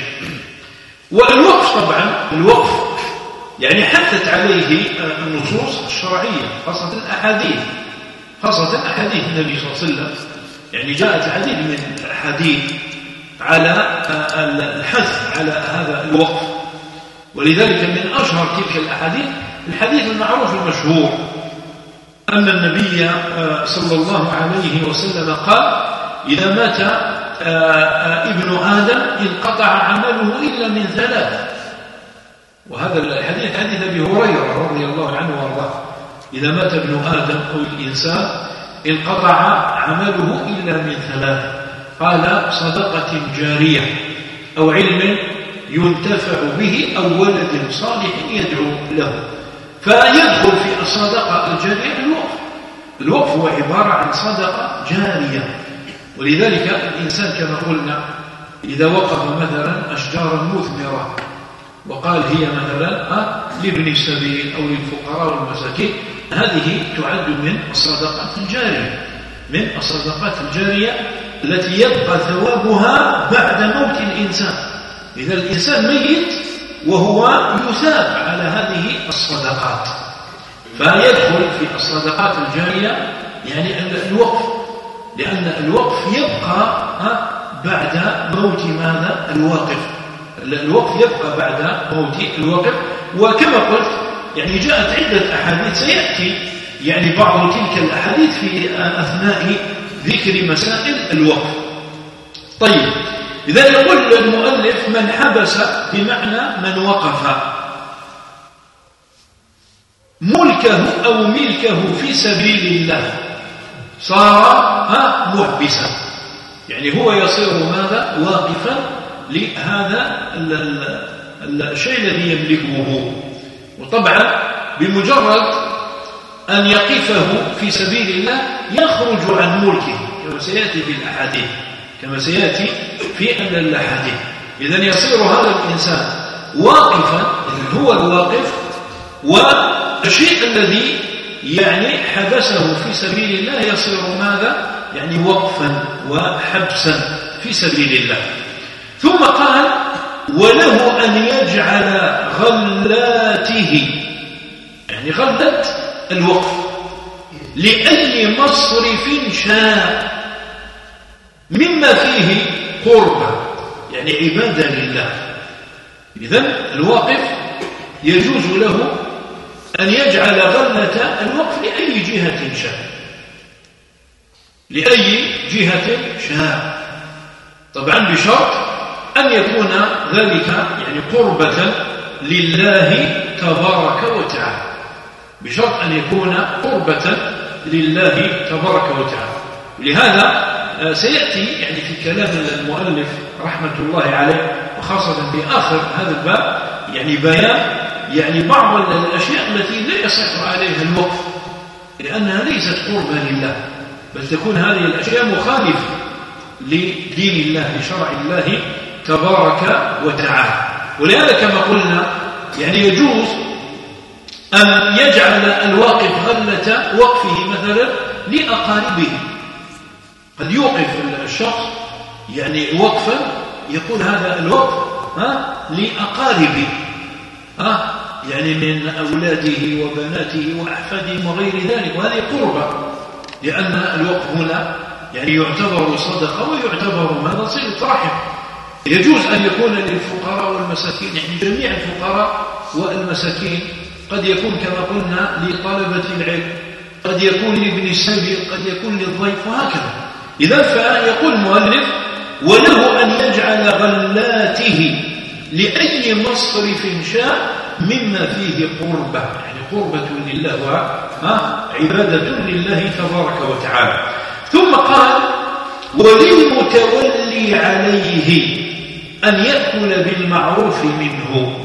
والوقف طبعا الوقف يعني حثت عليه النصوص الشرعية، خاصة الأحاديث، خاصة أحاديث النبي صلى الله عليه وسلم. يعني جاءت العديد من الأحاديث على الحث على هذا الوقف. ولذلك من أشهر تلك الأحاديث الحديث المعروف المشهور أن النبي صلى الله عليه وسلم قال إذا مات ابن آدم انقطع عمله إلا من ثلاث. وهذا الحديث حديث أبي هريرة رضي الله عنه وارضاه. إذا مات ابن آدم أو الإنسان انقطع عمله إلا من ثلاث، قال صدقة جارية أو علم ينتفع به أو ولد صالح يدعو له. فيدخل في الصدقة الجارية الوقف. الوقف هو عبارة عن صدقة جارية. ولذلك الإنسان كما قلنا إذا وقف مثلا أشجارا مثمرة وقال هي مثلا لابن السبيل أو للفقراء والمساكين، هذه تعد من الصدقات الجارية، من الصدقات الجارية التي يبقى ثوابها بعد موت الإنسان. إذا الإنسان ميت وهو يثاب على هذه الصدقات، فيدخل في الصدقات الجارية يعني الوقف، لأن الوقف يبقى بعد موت ماذا الواقف. الوقف يبقى بعد موت الواقف. وكما قلت يعني جاءت عدة أحاديث سيأتي يعني بعض تلك الأحاديث في أثناء ذكر مسائل الوقف. طيب إذا يقول المؤلف من حبس بمعنى من وقف ملكه أو ملكه في سبيل الله صار محبسا، يعني هو يصير ماذا واقفا لهذا الشيء الذي يملكه. وطبعا بمجرد أن يقفه في سبيل الله يخرج عن ملكه كما سيأتي في الأحاديث، كما سيأتي في أن الحديث. إذن يصير هذا الإنسان واقفا، إذن هو الواقف، والشيء الذي يعني حبسه في سبيل الله يصير ماذا؟ يعني وقفا وحبسا في سبيل الله. ثم قال وله أن يجعل غلاته، يعني غلة الوقف، لأي مصرف شاء مما فيه قربة، يعني عبادة لله. إذن الواقف يجوز له أن يجعل غلة الوقف لأي جهة شاء، لأي جهة شاء، طبعا بشرط أن يكون ذلك يعني قربة لله تبارك وتعالى، بشرط أن يكون قربة لله تبارك وتعالى. لهذا سيأتي يعني في كلام المؤلف رحمة الله عليه، وخاصة في آخر هذا الباب، يعني بيان يعني بعض الأشياء التي لا يصح عليها الوقف، لأنها ليست قربة لله، بل تكون هذه الأشياء مخالفة لدين الله، لشرع الله تبارك وتعالى. ولهذا كما قلنا يعني يجوز أن يجعل الواقف غلة وقفه مثلا لأقاربه. قد يوقف الشخص يعني وقفا يقول هذا الوقف ها لأقاربه، ها يعني من أولاده وبناته وأحفاده وغير ذلك، وهذه قربة، لأن الوقف هنا يعني يعتبر صدقة ويعتبر ماذا؟ صلة رحم. يجوز أن يكون للفقراء والمساكين، يعني جميع الفقراء والمساكين، قد يكون كما قلنا لطلبة العلم، قد يكون لابن السبيل، قد يكون للضيف، وهكذا. إذا فيقول المؤلف وله أن يجعل غلاته لأي مصرف شاء مما فيه قربة، يعني قربة لله وعبادة لله تبارك وتعالى. ثم قال وللمتولي عليه أن يأكل بالمعروف منه،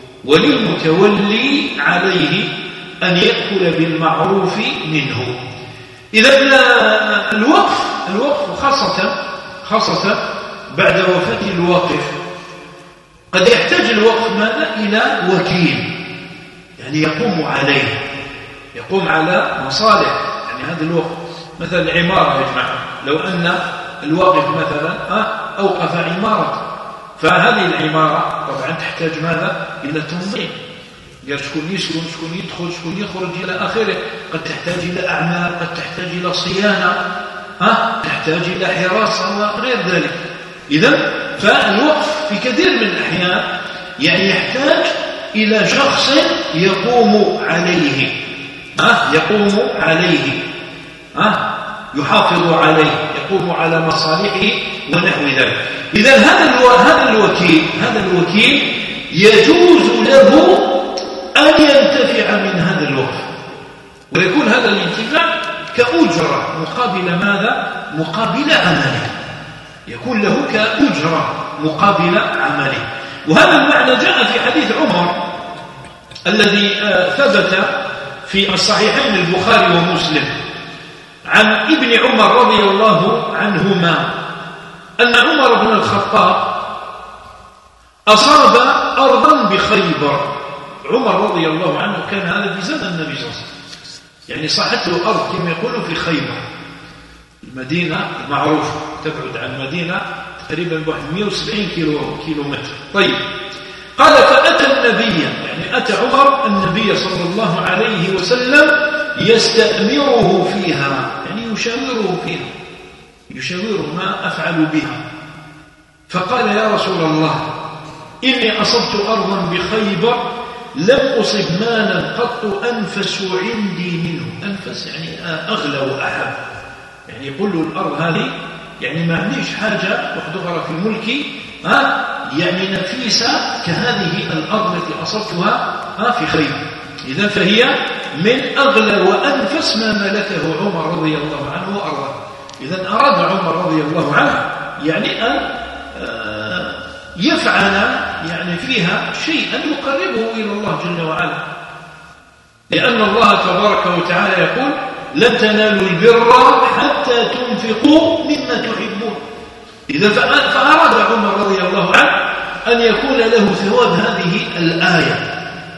وللمتولي عليه أن يأكل بالمعروف منه. إذا الوقف الوقف خاصة خاصة بعد وفاة الواقف قد يحتاج الوقف ماذا؟ إلى وكيل، يعني يقوم عليه، يقوم على مصالح يعني هذا الوقف. مثلا العمارة يا جماعة، لو أن الواقف مثلا أوقف عمارة، فهذه العمارة طبعا تحتاج ماذا؟ إلى تنظيم، قال شكون يسكن، شكون يدخل، شكون يخرج إلى آخره. قد تحتاج إلى أعمال، قد تحتاج إلى صيانة، ها تحتاج إلى حراسة وغير ذلك. إذن فالوقف في كثير من الأحيان يعني يحتاج إلى شخص يقوم عليه، ها يقوم عليه، ها يحافظ عليه، يقوم على مصالحه ونحو ذلك. إذا هذا هذا الوكيل هذا الوكيل يجوز له أن ينتفع من هذا الوقف، ويكون هذا الانتفاع كأجرة مقابل ماذا؟ مقابل عمله، يكون له كأجرة مقابل عمله. وهذا المعنى جاء في حديث عمر الذي ثبت في الصحيحين البخاري ومسلم عن ابن عمر رضي الله عنهما أن عمر بن الخطاب أصاب أرضا بخيبر. عمر رضي الله عنه كان هذا في زمن النبي صلى الله عليه وسلم، يعني صاحته أرض كما يقولوا في خيبر، المدينة المعروفة تبعد عن المدينة تقريبا مئة وسبعين كيلو كيلو متر. طيب قال فأتى النبي، يعني أتى عمر النبي صلى الله عليه وسلم يستأمره فيها، يعني يشاوره فيها، يشاوره ما أفعل بها. فقال يا رسول الله إني أصبت أرضا بخيبر لم أصب مالا قط أنفس عندي منه. أنفس يعني أغلى وأحب، يعني يقول له الأرض هذه يعني ما عنديش حاجة وحدغرة في ملكي ها يعني نفيسة كهذه الأرض التي أصبتها ها في خيبر. إذن فهي من أغلى وأنفس ما ملكه عمر رضي الله عنه وأرضاه. إذن أراد عمر رضي الله عنه يعني أن يفعل يعني فيها شيئا يقربه إلى الله جل وعلا، لأن الله تبارك وتعالى يقول لن تنالوا البر حتى تنفقوا مما تحبون. إذا فأراد عمر رضي الله عنه أن يكون له ثواب هذه الآية.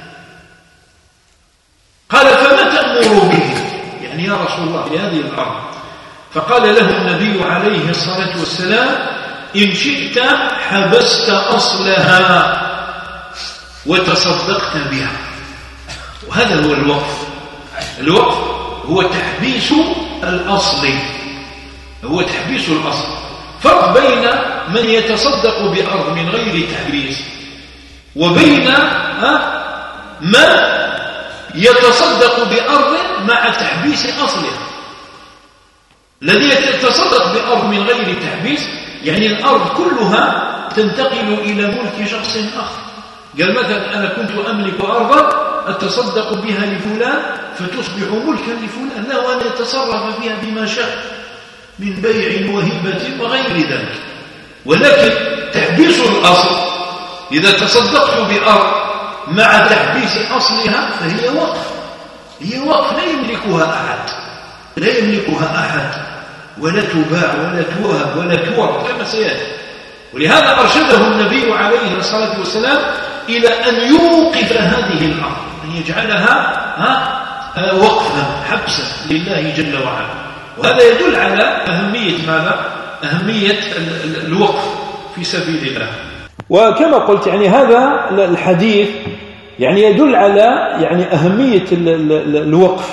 قال فما تأمر به يعني يا رسول الله لهذه الأرض؟ فقال له النبي عليه الصلاة والسلام إن شئت حبست أصلها وتصدقت بها. وهذا هو الوقف. الوقف هو تحبيس الأصل، هو تحبيس الأصل. فرق بين من يتصدق بأرض من غير تحبيس وبين من يتصدق بأرض مع تحبيس أصلها. الذي يتصدق بأرض من غير تحبيس يعني الأرض كلها تنتقل إلى ملك شخص آخر. قال مثلا أنا كنت أملك أرضا أتصدق بها لفلان فتصبح ملكا لفلان، له أن يتصرف فيها بما شاء من بيع وهبة وغير ذلك. ولكن تحبيس الأصل إذا تصدقت بأرض مع تحبيس أصلها فهي وقف، هي وقف لا يملكها أحد، لا يملكها أحد، ولا تباع ولا توهب ولا تورث كما سيأتي. ولهذا أرشده النبي عليه الصلاة والسلام إلى أن يوقف هذه الأرض، أن يجعلها ها وقفا حبسا لله جل وعلا. وهذا يدل على أهمية ماذا؟ أهمية الوقف في سبيل الله. وكما قلت يعني هذا الحديث يعني يدل على يعني أهمية الوقف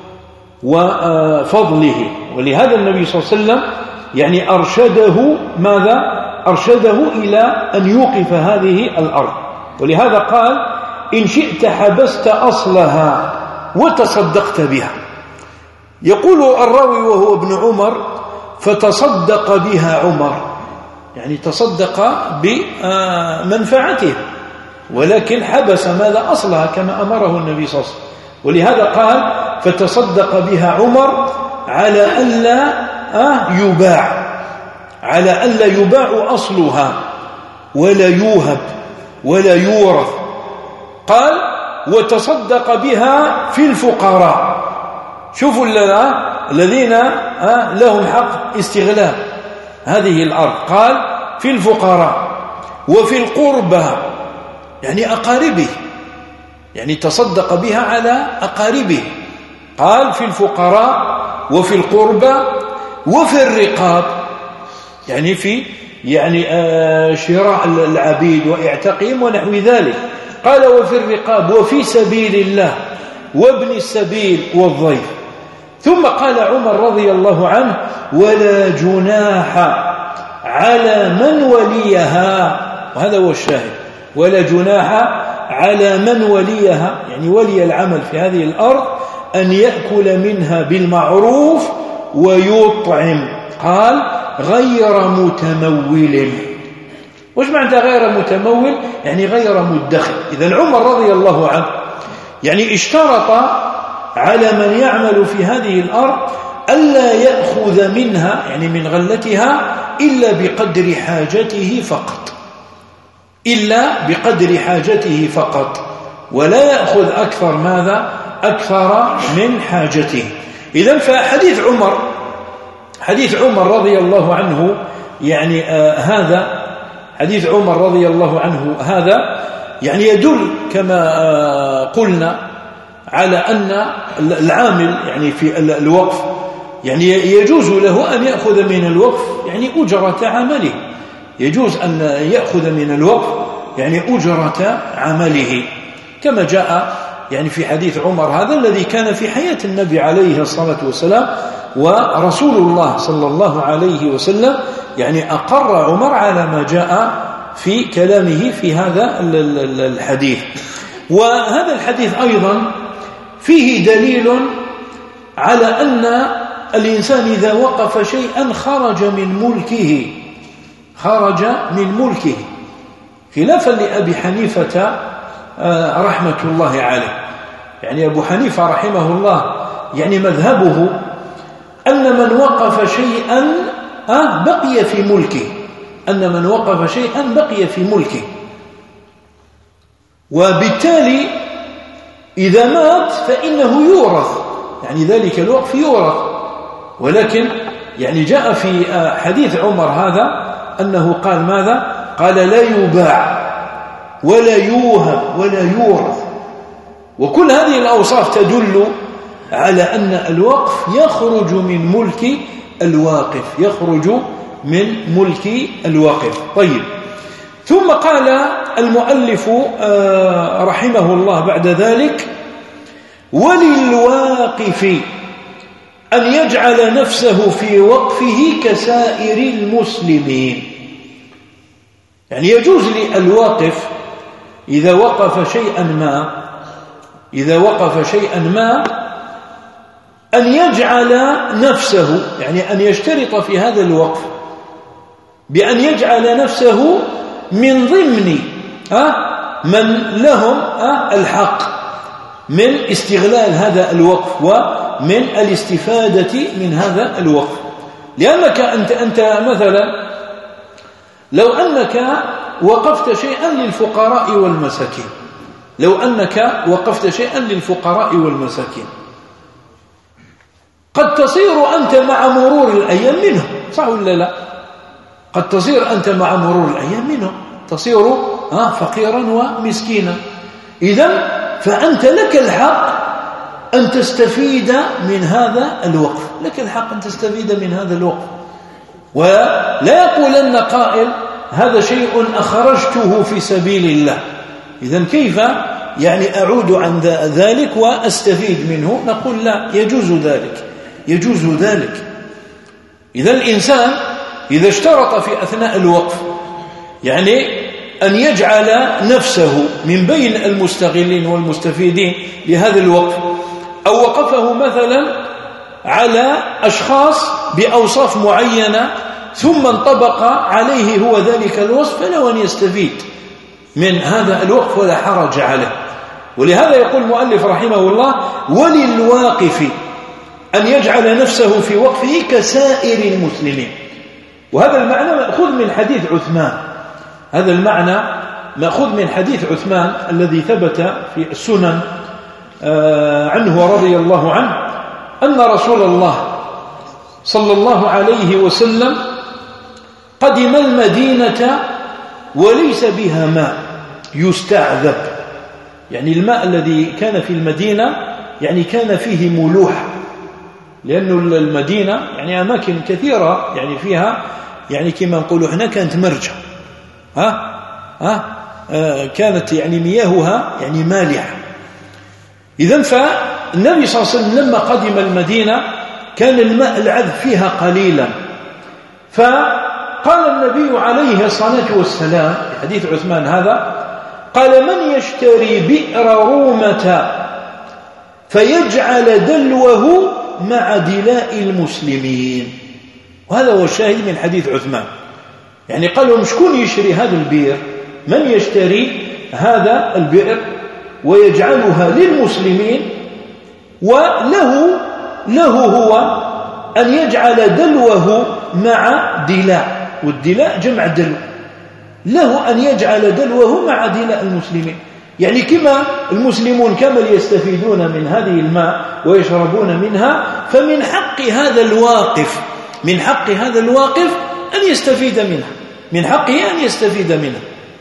وفضله. ولهذا النبي صلى الله عليه وسلم يعني أرشده ماذا؟ أرشده إلى أن يوقف هذه الأرض. ولهذا قال إن شئت حبست أصلها وتصدقت بها. يقول الراوي وهو ابن عمر فتصدق بها عمر، يعني تصدق بمنفعته ولكن حبس ماذا؟ أصلها كما أمره النبي صلى الله عليه وسلم. ولهذا قال فتصدق بها عمر على ألا يباع، على ألا يباع أصلها ولا يوهب ولا يورث. قال وتصدق بها في الفقراء. شوفوا الذين لهم حق استغلال هذه الأرض، قال في الفقراء وفي القربى يعني أقاربه، يعني تصدق بها على أقاربه. قال في الفقراء وفي القربى وفي الرقاب، يعني في يعني شراء العبيد واعتقهم ونحو ذلك. قال وفي الرقاب وفي سبيل الله وابن السبيل والضيف. ثم قال عمر رضي الله عنه ولا جناح على من وليها، وهذا هو الشاهد، ولا جناح على من وليها يعني ولي العمل في هذه الأرض أن يأكل منها بالمعروف ويطعم. قال غير متمول. وش معنى غير متمول؟ يعني غير مدخر. إذن عمر رضي الله عنه يعني اشترط على من يعمل في هذه الأرض ألا يأخذ منها يعني من غلتها إلا بقدر حاجته فقط، إلا بقدر حاجته فقط، ولا يأخذ أكثر ماذا؟ أكثر من حاجته. إذن فحديث عمر حديث عمر رضي الله عنه يعني آه هذا حديث عمر رضي الله عنه هذا يعني يدل كما آه قلنا على أن العامل يعني في الوقف يعني يجوز له أن يأخذ من الوقف يعني أجرة عمله، يجوز أن يأخذ من الوقف يعني أجرة عمله كما جاء يعني في حديث عمر هذا الذي كان في حياة النبي عليه الصلاة والسلام، ورسول الله صلى الله عليه وسلم يعني أقر عمر على ما جاء في كلامه في هذا الحديث. وهذا الحديث أيضا فيه دليل على أن الإنسان إذا وقف شيئا خرج من ملكه خرج من ملكه خلافا لأبي حنيفة رحمة الله عليه. يعني أبو حنيفة رحمه الله يعني مذهبه أن من وقف شيئا بقي في ملكه، أن من وقف شيئا بقي في ملكه، وبالتالي إذا مات فإنه يورث، يعني ذلك الوقف يورث. ولكن يعني جاء في حديث عمر هذا أنه قال ماذا؟ قال لا يباع ولا يوهب ولا يورث. وكل هذه الأوصاف تدل على أن الوقف يخرج من ملك الواقف، يخرج من ملك الواقف. طيب، ثم قال المؤلف رحمه الله بعد ذلك: وللواقف أن يجعل نفسه في وقفه كسائر المسلمين. يعني يجوز للواقف إذا وقف شيئا ما إذا وقف شيئا ما أن يجعل نفسه، يعني أن يشترط في هذا الوقف بأن يجعل نفسه من ضمن من لهم الحق من استغلال هذا الوقف ومن الاستفادة من هذا الوقف. لأنك أنت, أنت مثلا لو أنك وقفت شيئا للفقراء والمساكين لو أنك وقفت شيئا للفقراء والمساكين قد تصير أنت مع مرور الأيام منهم، صح ولا لا؟ قد تصير أنت مع مرور الأيام منهم تصير فقيرا ومسكينا. إذن فأنت لك الحق أن تستفيد من هذا الوقف، لك الحق أن تستفيد من هذا الوقف. ولا يقولن قائل هذا شيء أخرجته في سبيل الله، إذن كيف يعني أعود عن ذلك وأستفيد منه؟ نقول لا، يجوز ذلك يجوز ذلك. إذا الإنسان إذا اشترط في أثناء الوقف يعني أن يجعل نفسه من بين المستغلين والمستفيدين لهذا الوقف، أو وقفه مثلا على أشخاص بأوصاف معينة ثم انطبق عليه هو ذلك الوصف، فله أن يستفيد من هذا الوقف ولا حرج عليه. ولهذا يقول المؤلف رحمه الله: وللواقف أن يجعل نفسه في وقفه كسائر المسلمين. وهذا المعنى مأخوذ من حديث عثمان هذا المعنى مأخوذ من حديث عثمان الذي ثبت في السنن عنه رضي الله عنه أن رسول الله صلى الله عليه وسلم قدم المدينة وليس بها ماء يستعذب، يعني الماء الذي كان في المدينة يعني كان فيه ملوحة، لأن المدينة يعني أماكن كثيرة يعني فيها يعني كما نقولوا هنا كانت مرجة ها ها آه كانت يعني مياهها يعني مالحة. إذن فالنبي صلى الله عليه وسلم لما قدم المدينة كان الماء العذب فيها قليلا، فقال النبي عليه الصلاة والسلام في حديث عثمان هذا قال: من يشتري بئر رومة فيجعل دلوه مع دلاء المسلمين. وهذا هو الشاهد من حديث عثمان، يعني قال لهم شكون يشتري هذا البئر؟ من يشتري هذا البئر ويجعلها للمسلمين، وله له هو أن يجعل دلوه مع دلاء، والدلاء جمع دلو، له أن يجعل دلوه مع دلاء المسلمين. يعني كما المسلمون كما يستفيدون من هذه الماء ويشربون منها، فمن حق هذا الواقف من حق هذا الواقف أن يستفيد منها، من حقه أن يستفيد منها.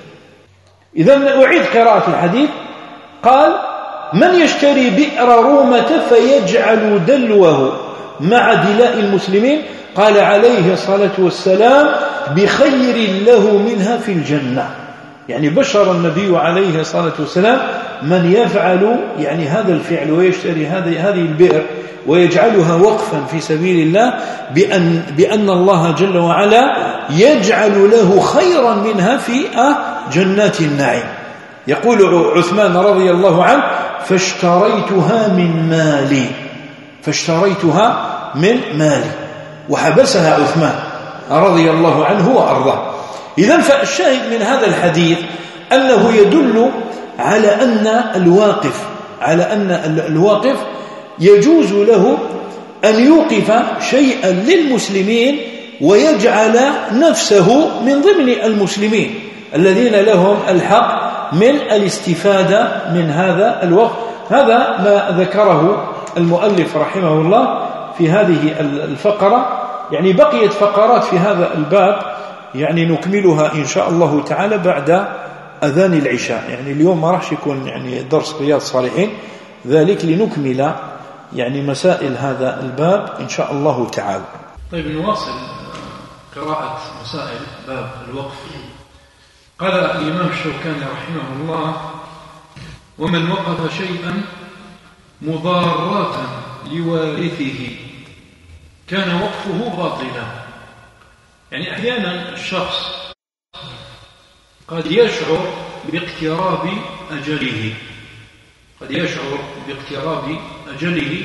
إذن أعيد قراءة الحديث. قال: من يشتري بئر رومة فيجعل دلوه مع دلاء المسلمين، قال عليه الصلاة والسلام: بخير له منها في الجنة. يعني بشر النبي عليه الصلاة والسلام من يفعل يعني هذا الفعل ويشتري هذه هذه البئر ويجعلها وقفا في سبيل الله بأن, بأن الله جل وعلا يجعل له خيرا منها في جنات النعيم. يقول عثمان رضي الله عنه: فاشتريتها من مالي فاشتريتها من مالي وحبسها عثمان رضي الله عنه وأرضاه. إذن فالشاهد من هذا الحديث أنه يدل على أن الواقف على أن الواقف يجوز له أن يوقف شيئا للمسلمين ويجعل نفسه من ضمن المسلمين الذين لهم الحق من الاستفادة من هذا الوقت. هذا ما ذكره المؤلف رحمه الله في هذه الفقرة. يعني بقيت فقرات في هذا الباب يعني نكملها إن شاء الله تعالى بعد أذان العشاء. يعني اليوم ما راح يكون يعني درس رياض الصالحين، ذلك لنكمل يعني مسائل هذا الباب إن شاء الله تعالى. طيب نواصل قراءة مسائل باب الوقف. قال الإمام الشوكاني رحمه الله: ومن وقف شيئا مضارة لوارثه كان وقفه باطلا. يعني أحيانا الشخص قد يشعر باقتراب أجله قد يشعر باقتراب أجله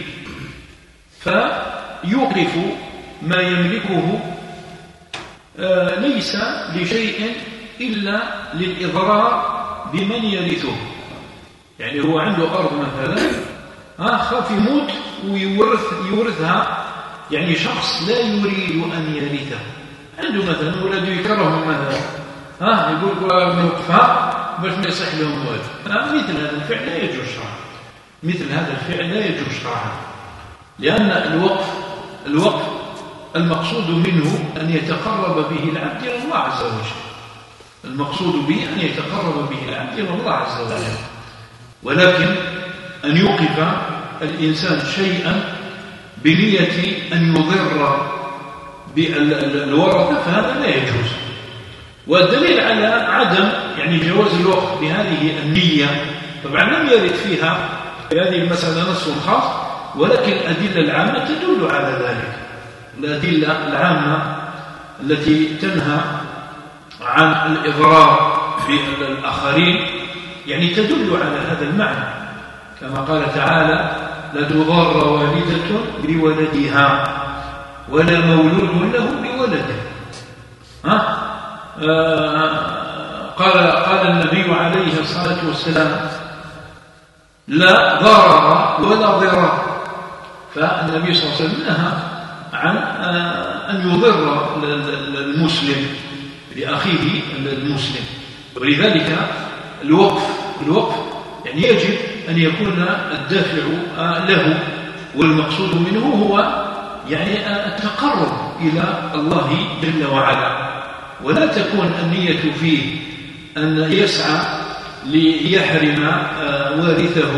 فيوقف ما يملكه ليس لشيء إلا للإضرار بمن يرثه. يعني هو عنده أرض مثلا ها خاف يموت ويورث يورثها يعني شخص لا يريد أن يرثه. عنده مثلا ولده يكرههم مثلا ها يقول نوقفها باش ما يصح لهم والد. مثل هذا الفعل لا يجوز شرعا مثل هذا الفعل لا يجوز شرعا لأن الوقف الوقف المقصود منه أن يتقرب به العبد إلى الله عز وجل. المقصود به أن يتقرب به العبد إلى الله عز وجل، ولكن أن يوقف الإنسان شيئا بنية أن يضر بالورثة فهذا لا يجوز. والدليل على عدم يعني جواز الوقف بهذه النية طبعا لم يرد فيها في هذه المسألة نص خاص، ولكن الأدلة العامة تدل على ذلك. الأدلة العامة التي تنهى عن الإضرار بالآخرين يعني تدل على هذا المعنى، كما قال تعالى: لا تضار والدة بولدها ولا مولود له بولده. ها؟ آه قال قال النبي عليه الصلاة والسلام: لا ضرر ولا ضرار. فالنبي صلى الله عليه وسلم نهى عن آه أن يضر المسلم لأخيه المسلم. ولذلك الوقف الوقف يعني يجب أن يكون الدافع له والمقصود منه هو يعني التقرب إلى الله جل وعلا، ولا تكون النية فيه أن يسعى ليحرم وارثه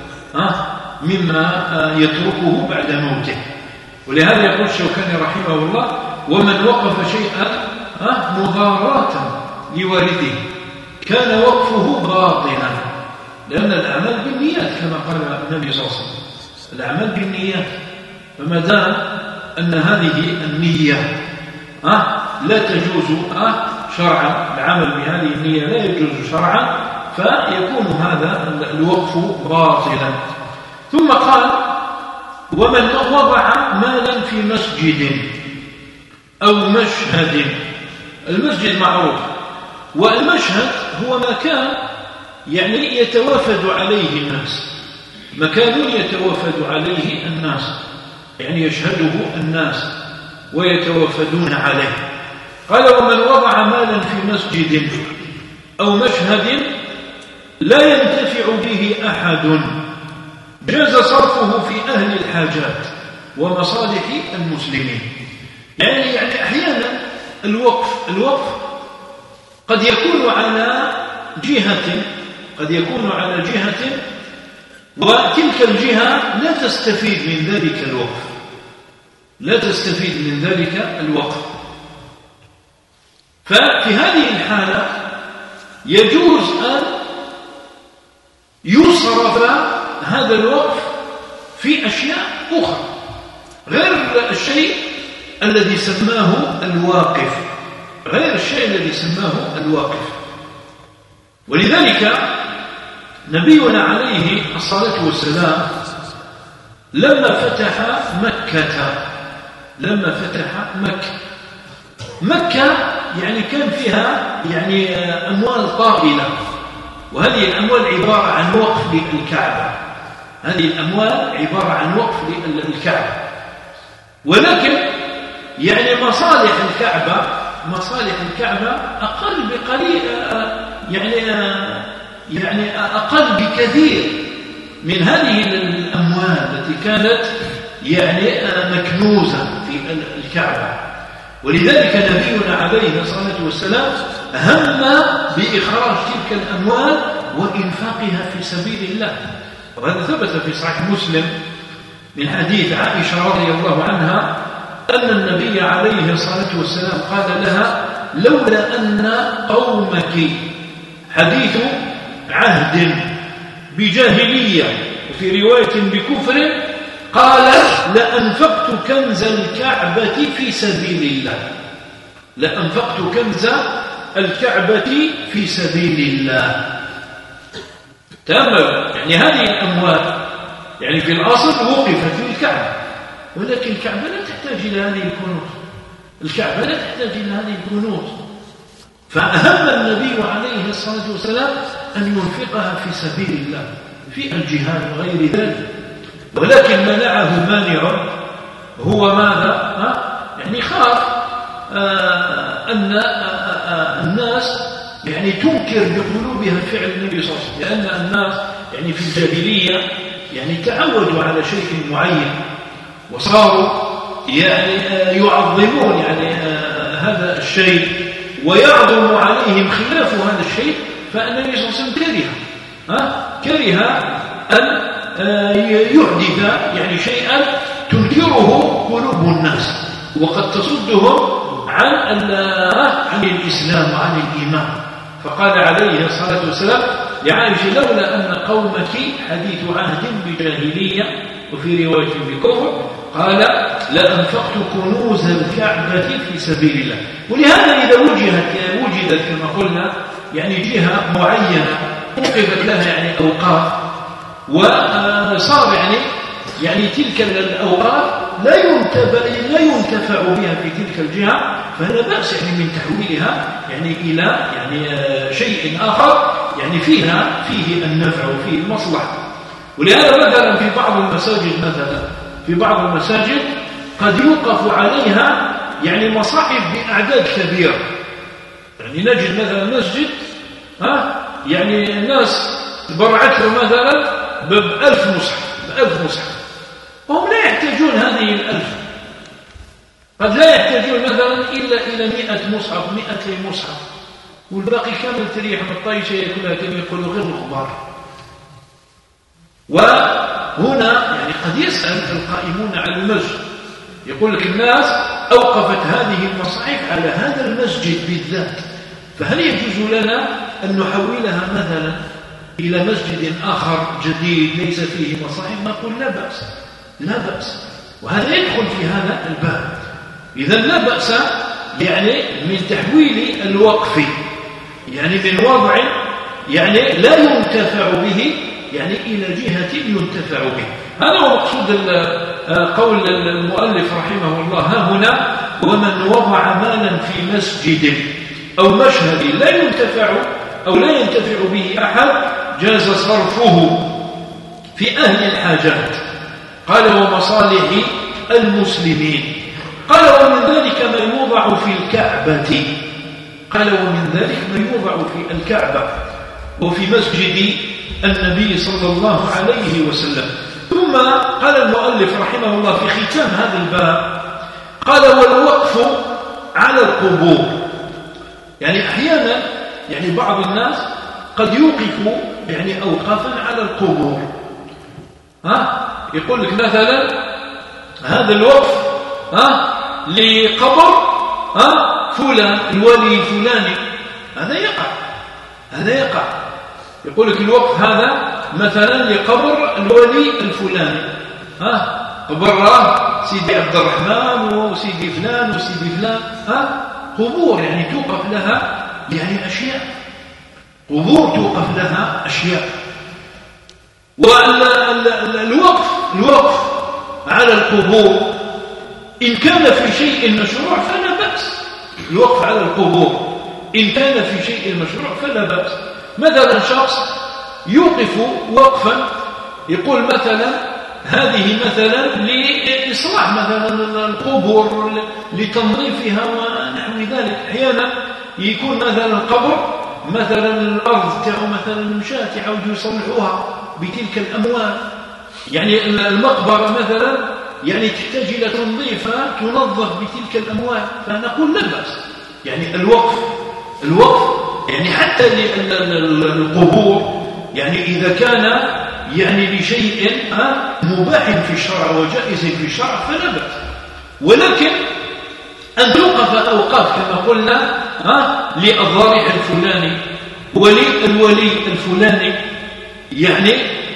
مما يتركه بعد موته. ولهذا يقول الشوكاني رحمه الله: ومن وقف شيئا مضاراة لوارثه كان وقفه باطلا. لأن الأعمال بالنيات كما قال النبي صلى الله عليه وسلم، الأعمال بالنيات، فما دام أن هذه النية لا تجوز شرعا، العمل بهذه النية لا يجوز شرعا، فيكون هذا الوقف باطلا. ثم قال: ومن وضع مالا في مسجد أو مشهد. المسجد معروف، والمشهد هو مكان يعني يتوافد عليه الناس، مكان يتوافد عليه الناس يعني يشهده الناس ويتوافدون عليه. قال: ومن وضع مالا في مسجد أو مشهد لا ينتفع به أحد جاز صرفه في أهل الحاجات ومصالح المسلمين. يعني يعني أحيانا الوقف الوقف قد يكون على جهة قد يكون على جهة وتلك الجهة لا تستفيد من ذلك الوقف لا تستفيد من ذلك الوقف ففي هذه الحالة يجوز أن يصرف هذا الوقف في أشياء أخرى غير الشيء الذي سماه الواقف غير الشيء الذي سماه الواقف. ولذلك نبينا عليه الصلاة والسلام لما فتح مكة لما فتح مكة مكة يعني كان فيها يعني أموال طائلة، وهذه الأموال عبارة عن وقف للكعبة هذه الأموال عبارة عن وقف للكعبة ولكن يعني مصالح الكعبة مصالح الكعبة أقل بقليل يعني يعني أقل بكثير من هذه الأموال التي كانت يعني مكنوزة في الكعبة. ولذلك نبينا عليه الصلاة والسلام هم بإخراج تلك الأموال وإنفاقها في سبيل الله. وهذا ثبت في صحيح مسلم من حديث عائشة رضي الله عنها أن النبي عليه الصلاة والسلام قال لها: لولا أن قومك حديث عهد بجاهلية وفي رواية بكفر قال لأنفقت كنز الكعبة في سبيل الله لأنفقت كنز الكعبة في سبيل الله. تمام. يعني هذه الأموال يعني في الأصل وقفت في الكعبة، ولكن الكعبة لا تحتاج إلى هذه الكنوز الكعبة لا تحتاج إلى هذه الكنوز فأهم النبي عليه الصلاة والسلام أن ينفقها في سبيل الله في الجهاد وغير ذلك، ولكن منعه مانع هو ماذا؟ يعني خاف آه أن آه الناس يعني تنكر بقلوبها فعل النبي صلى الله عليه وسلم، لأن الناس يعني في الجاهلية يعني تعودوا على شيء معين وصاروا يعني يعظمون يعني هذا الشيء ويعظم عليهم خلاف هذا الشيء، فالنبي صلى الله عليه وسلم كره كره أن يحدث يعني شيئا تنكره قلوب الناس وقد تصدهم عن عن الإسلام وعن الإيمان. فقال عليه الصلاة والسلام لعائشة: لولا أن قومك حديث عهد بجاهلية وفي رواية بكفر قال لأنفقت كنوز الكعبة في سبيل الله. ولهذا إذا وجهت وجدت كما قلنا يعني جهة معينة وقفت لها يعني أوقات وصار يعني يعني تلك الأوقات لا ينتفع لا ينتفع بها في تلك الجهة، فلا بأس يعني من تحويلها يعني إلى يعني شيء آخر يعني فيها فيه النفع وفيه المصلحة. ولهذا مثلا في بعض المساجد مثلا في بعض المساجد قد يوقف عليها يعني مصاحف بأعداد كبيرة. يعني نجد مثلا مسجد ها يعني الناس برعت له مثلا بألف مصحف بألف مصحف وهم لا يحتاجون هذه الألف، قد لا يحتاجون مثلا إلا إلى مئة مصحف مئتين مصحف والباقي كامل تريح من الطيشة يقولها كما يقولوا غير الخبار. وهنا يعني قد يسأل القائمون على المسجد يقول لك الناس أوقفت هذه المصاحف على هذا المسجد بالذات، فهل يجوز لنا أن نحولها مثلا إلى مسجد آخر جديد ليس فيه مصاحف؟ نقول لا بأس لا بأس، وهذا يدخل في هذا الباب. إذا لا بأس يعني من تحويل الوقف يعني من وضع يعني لا ينتفع به يعني إلى جهة ينتفع به. هذا هو مقصود قول المؤلف رحمه الله ها هنا: ومن وضع مالا في مسجد أو مشهد لا ينتفع أو لا ينتفع به أحد جاز صرفه في أهل الحاجات. قال: ومصالح المسلمين. قال: ومن ذلك ما يوضع في الكعبة. قال: ومن ذلك ما يوضع في الكعبة وفي مسجد النبي صلى الله عليه وسلم. ثم قال المؤلف رحمه الله في ختام هذا الباب قال: والوقف على القبور. يعني أحيانا يعني بعض الناس قد يوقف يعني أوقافا على القبور. ها يقول لك مثلا هذا الوقف ها لقبر ها فلان الولي الفلاني، هذا يقع هذا يقع يقول لك الوقف هذا مثلا لقبر الولي الفلاني، ها قبره سيدي عبد الرحمن وسيدي فلان وسيدي فلان، ها قبور يعني توقف لها يعني أشياء قبور توقف لها أشياء. والوقف الوقف على القبور إن كان في شيء مشروع فلا بأس. الوقف على القبور إن كان في شيء مشروع فلا بأس. مثلا شخص يوقف وقفا يقول مثلا هذه مثلا لإصلاح مثلا القبور لتنظيفها ونحو ذلك. أحيانا يكون مثلا القبر مثلا الأرض تاعو مثلا شاتعة ويصلحوها بتلك الأموال. يعني المقبرة مثلا يعني تحتاج إلى تنظيف تنظف بتلك الأموال، فنقول لا بأس. يعني الوقف الوقف يعني حتى للقبور، يعني إذا كان يعني لشيء مباح في الشرع وجائز في الشرع فلا بأس. ولكن أن توقف أوقاف كما قلنا للضارع الفلاني وللولي الفلاني، يعني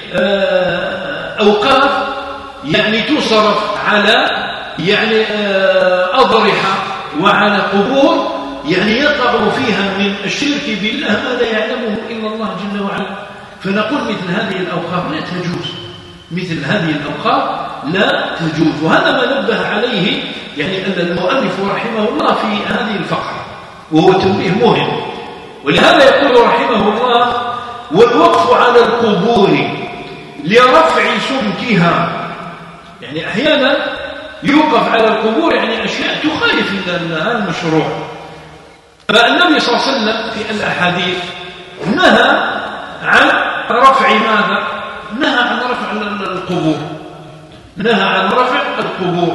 أوقاف يعني تصرف على يعني أضرحة وعلى قبور يعني يقع فيها من الشرك بالله ما لا يعلمه إلا الله جل وعلا. فنقول مثل هذه الأوقاف لا تجوز، مثل هذه الأوقاف لا تجوز. وهذا ما نبه عليه يعني أن المؤلف رحمه الله في هذه الفقرة، وهو تنبيه مهم. ولهذا يقول رحمه الله: والوقف على القبور لرفع سمكها. يعني أحيانا يوقف على القبور يعني أشياء تخالف المشروع. فالنبي صلى الله عليه وسلم في الأحاديث نهى عن رفع ماذا؟ نهى عن رفع القبور، نهى عن رفع القبور.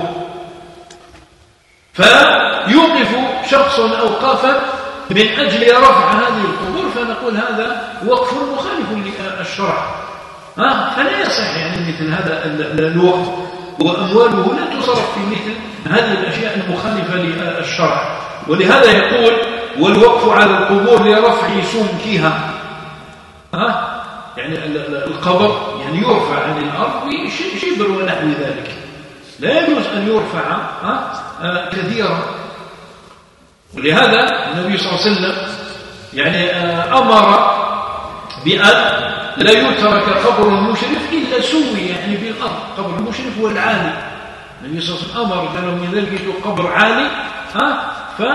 فيوقف شخص أوقافا من أجل رفع هذه القبور، فنقول هذا وقف مخالف للشرع، ها فلا يصح يعني مثل هذا الوقف، وأمواله لا تصرف في مثل هذه الأشياء المخالفة للشرع. ولهذا يقول: والوقف على القبور لرفع سمكها. ها يعني القبر يعني يرفع عن الأرض بشبر ونحو ذلك، لا يجوز أن يرفع ها كثيرا. ولهذا النبي صلى الله عليه وسلم يعني أمر بأن لا يترك قبر المشرف إلا سوي يعني بالأرض. قبر المشرف هو العالي، النبي صلى الله عليه وسلم أمر قال من ذلك قبر عالي ها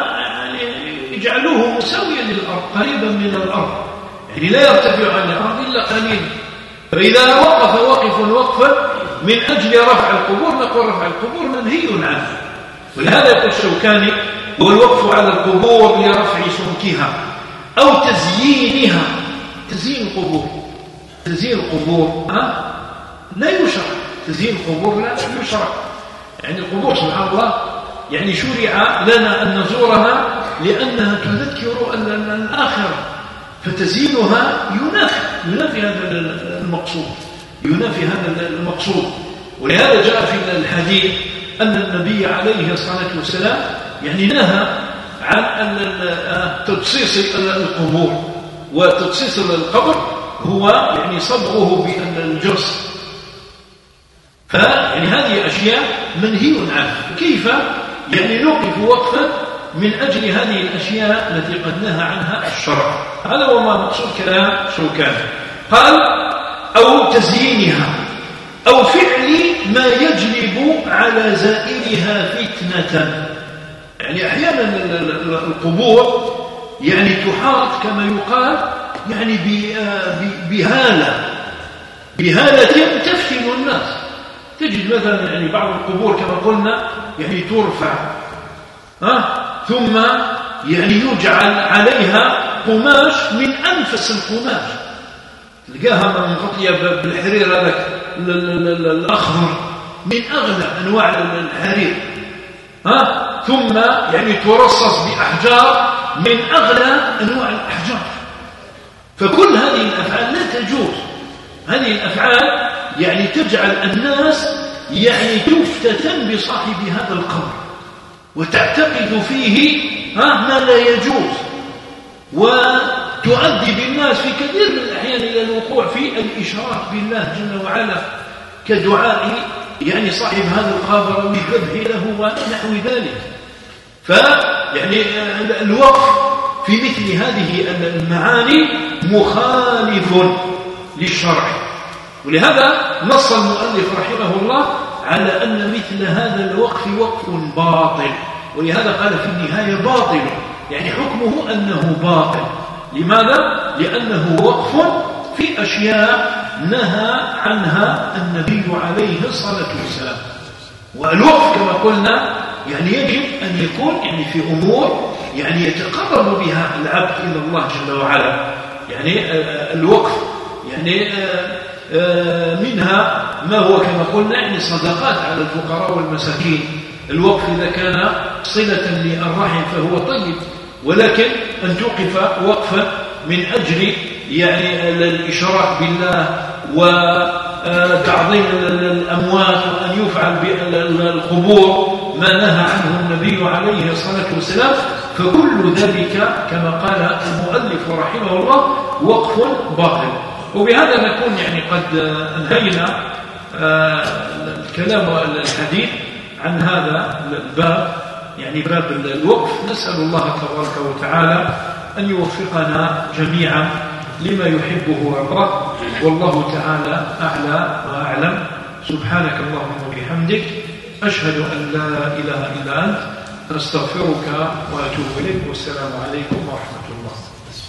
فيجعلوه مساويا للأرض قريبا من الأرض، يعني لا يرتفع عن الأرض إلا قليلا. فإذا وقف وقف وقفا من أجل رفع القبور نقول رفع القبور منهي عنه. ولهذا يقول الشوكاني: والوقف على القبور لرفع سمكها أو تزيينها. تزيين القبور، تزيين القبور ها لا يشرع، تزيين القبور لا يشرع. يعني القبور سبحان الله يعني شرع لنا أن نزورها لأنها تذكر الآخرة، فتزيينها ينافي ينافي هذا المقصود، ينافي هذا المقصود. ولهذا جاء في الحديث أن النبي عليه الصلاة والسلام يعني نهى عن تدصيص القبور، وتدصيص القبر هو يعني صبغه بالجرس. فيعني هذه أشياء منهي عنها. كيف يعني نوقف وقفا من أجل هذه الأشياء التي قد نهى عنها الشرع؟ هذا هو ما مقصود كلام شوكان. قال: أو تزيينها أو فعل ما يجلب على زائرها فتنة. يعني أحيانا القبور يعني تحاط كما يقال يعني بهالة بهالة تفتن الناس. تجد مثلا يعني بعض القبور كما قلنا يعني ترفع ها ثم يعني يجعل عليها قماش من أنفس القماش، تلقاها مغطية بالحرير هذاك الأخضر من أغلى أنواع الحرير، ها ثم يعني ترصص بأحجار من أغلى أنواع الأحجار. فكل هذه الأفعال لا تجوز. هذه الأفعال يعني تجعل الناس يعني تفتتن بصاحب هذا القبر وتعتقد فيه ها ما لا يجوز، وتؤدي بالناس في كثير من الأحيان إلى الوقوع في الإشراك بالله جل وعلا كدعاء يعني صاحب هذا القبر والذبح له ونحو ذلك. فيعني الوقف في مثل هذه المعاني مخالف للشرع. ولهذا نص المؤلف رحمه الله على أن مثل هذا الوقف وقف باطل، ولهذا قال في النهاية باطل، يعني حكمه أنه باطل. لماذا؟ لأنه وقف في أشياء نهى عنها النبي عليه الصلاة والسلام. والوقف كما قلنا يعني يجب أن يكون يعني في أمور يعني يتقرب بها العبد إلى الله جل وعلا. يعني الوقف يعني منها ما هو كما قلنا يعني صدقات على الفقراء والمساكين. الوقف إذا كان صلة للرحم فهو طيب، ولكن أن توقف وقفا من أجل يعني الإشراك بالله وتعظيم الأموات وأن يفعل بالقبور ما نهى عنه النبي عليه الصلاة والسلام، فكل ذلك كما قال المؤلف رحمه الله وقف باطل. وبهذا نكون يعني قد انهينا الكلام والحديث عن هذا الباب، يعني باب الوقف. نسأل الله تبارك وتعالى أن يوفقنا جميعا لما يحبه ويرضاه، والله تعالى أعلى وأعلم. سبحانك اللهم وبحمدك، أشهد أن لا إله إلا أنت، أستغفرك وأتوب إليك، والسلام عليكم ورحمة الله.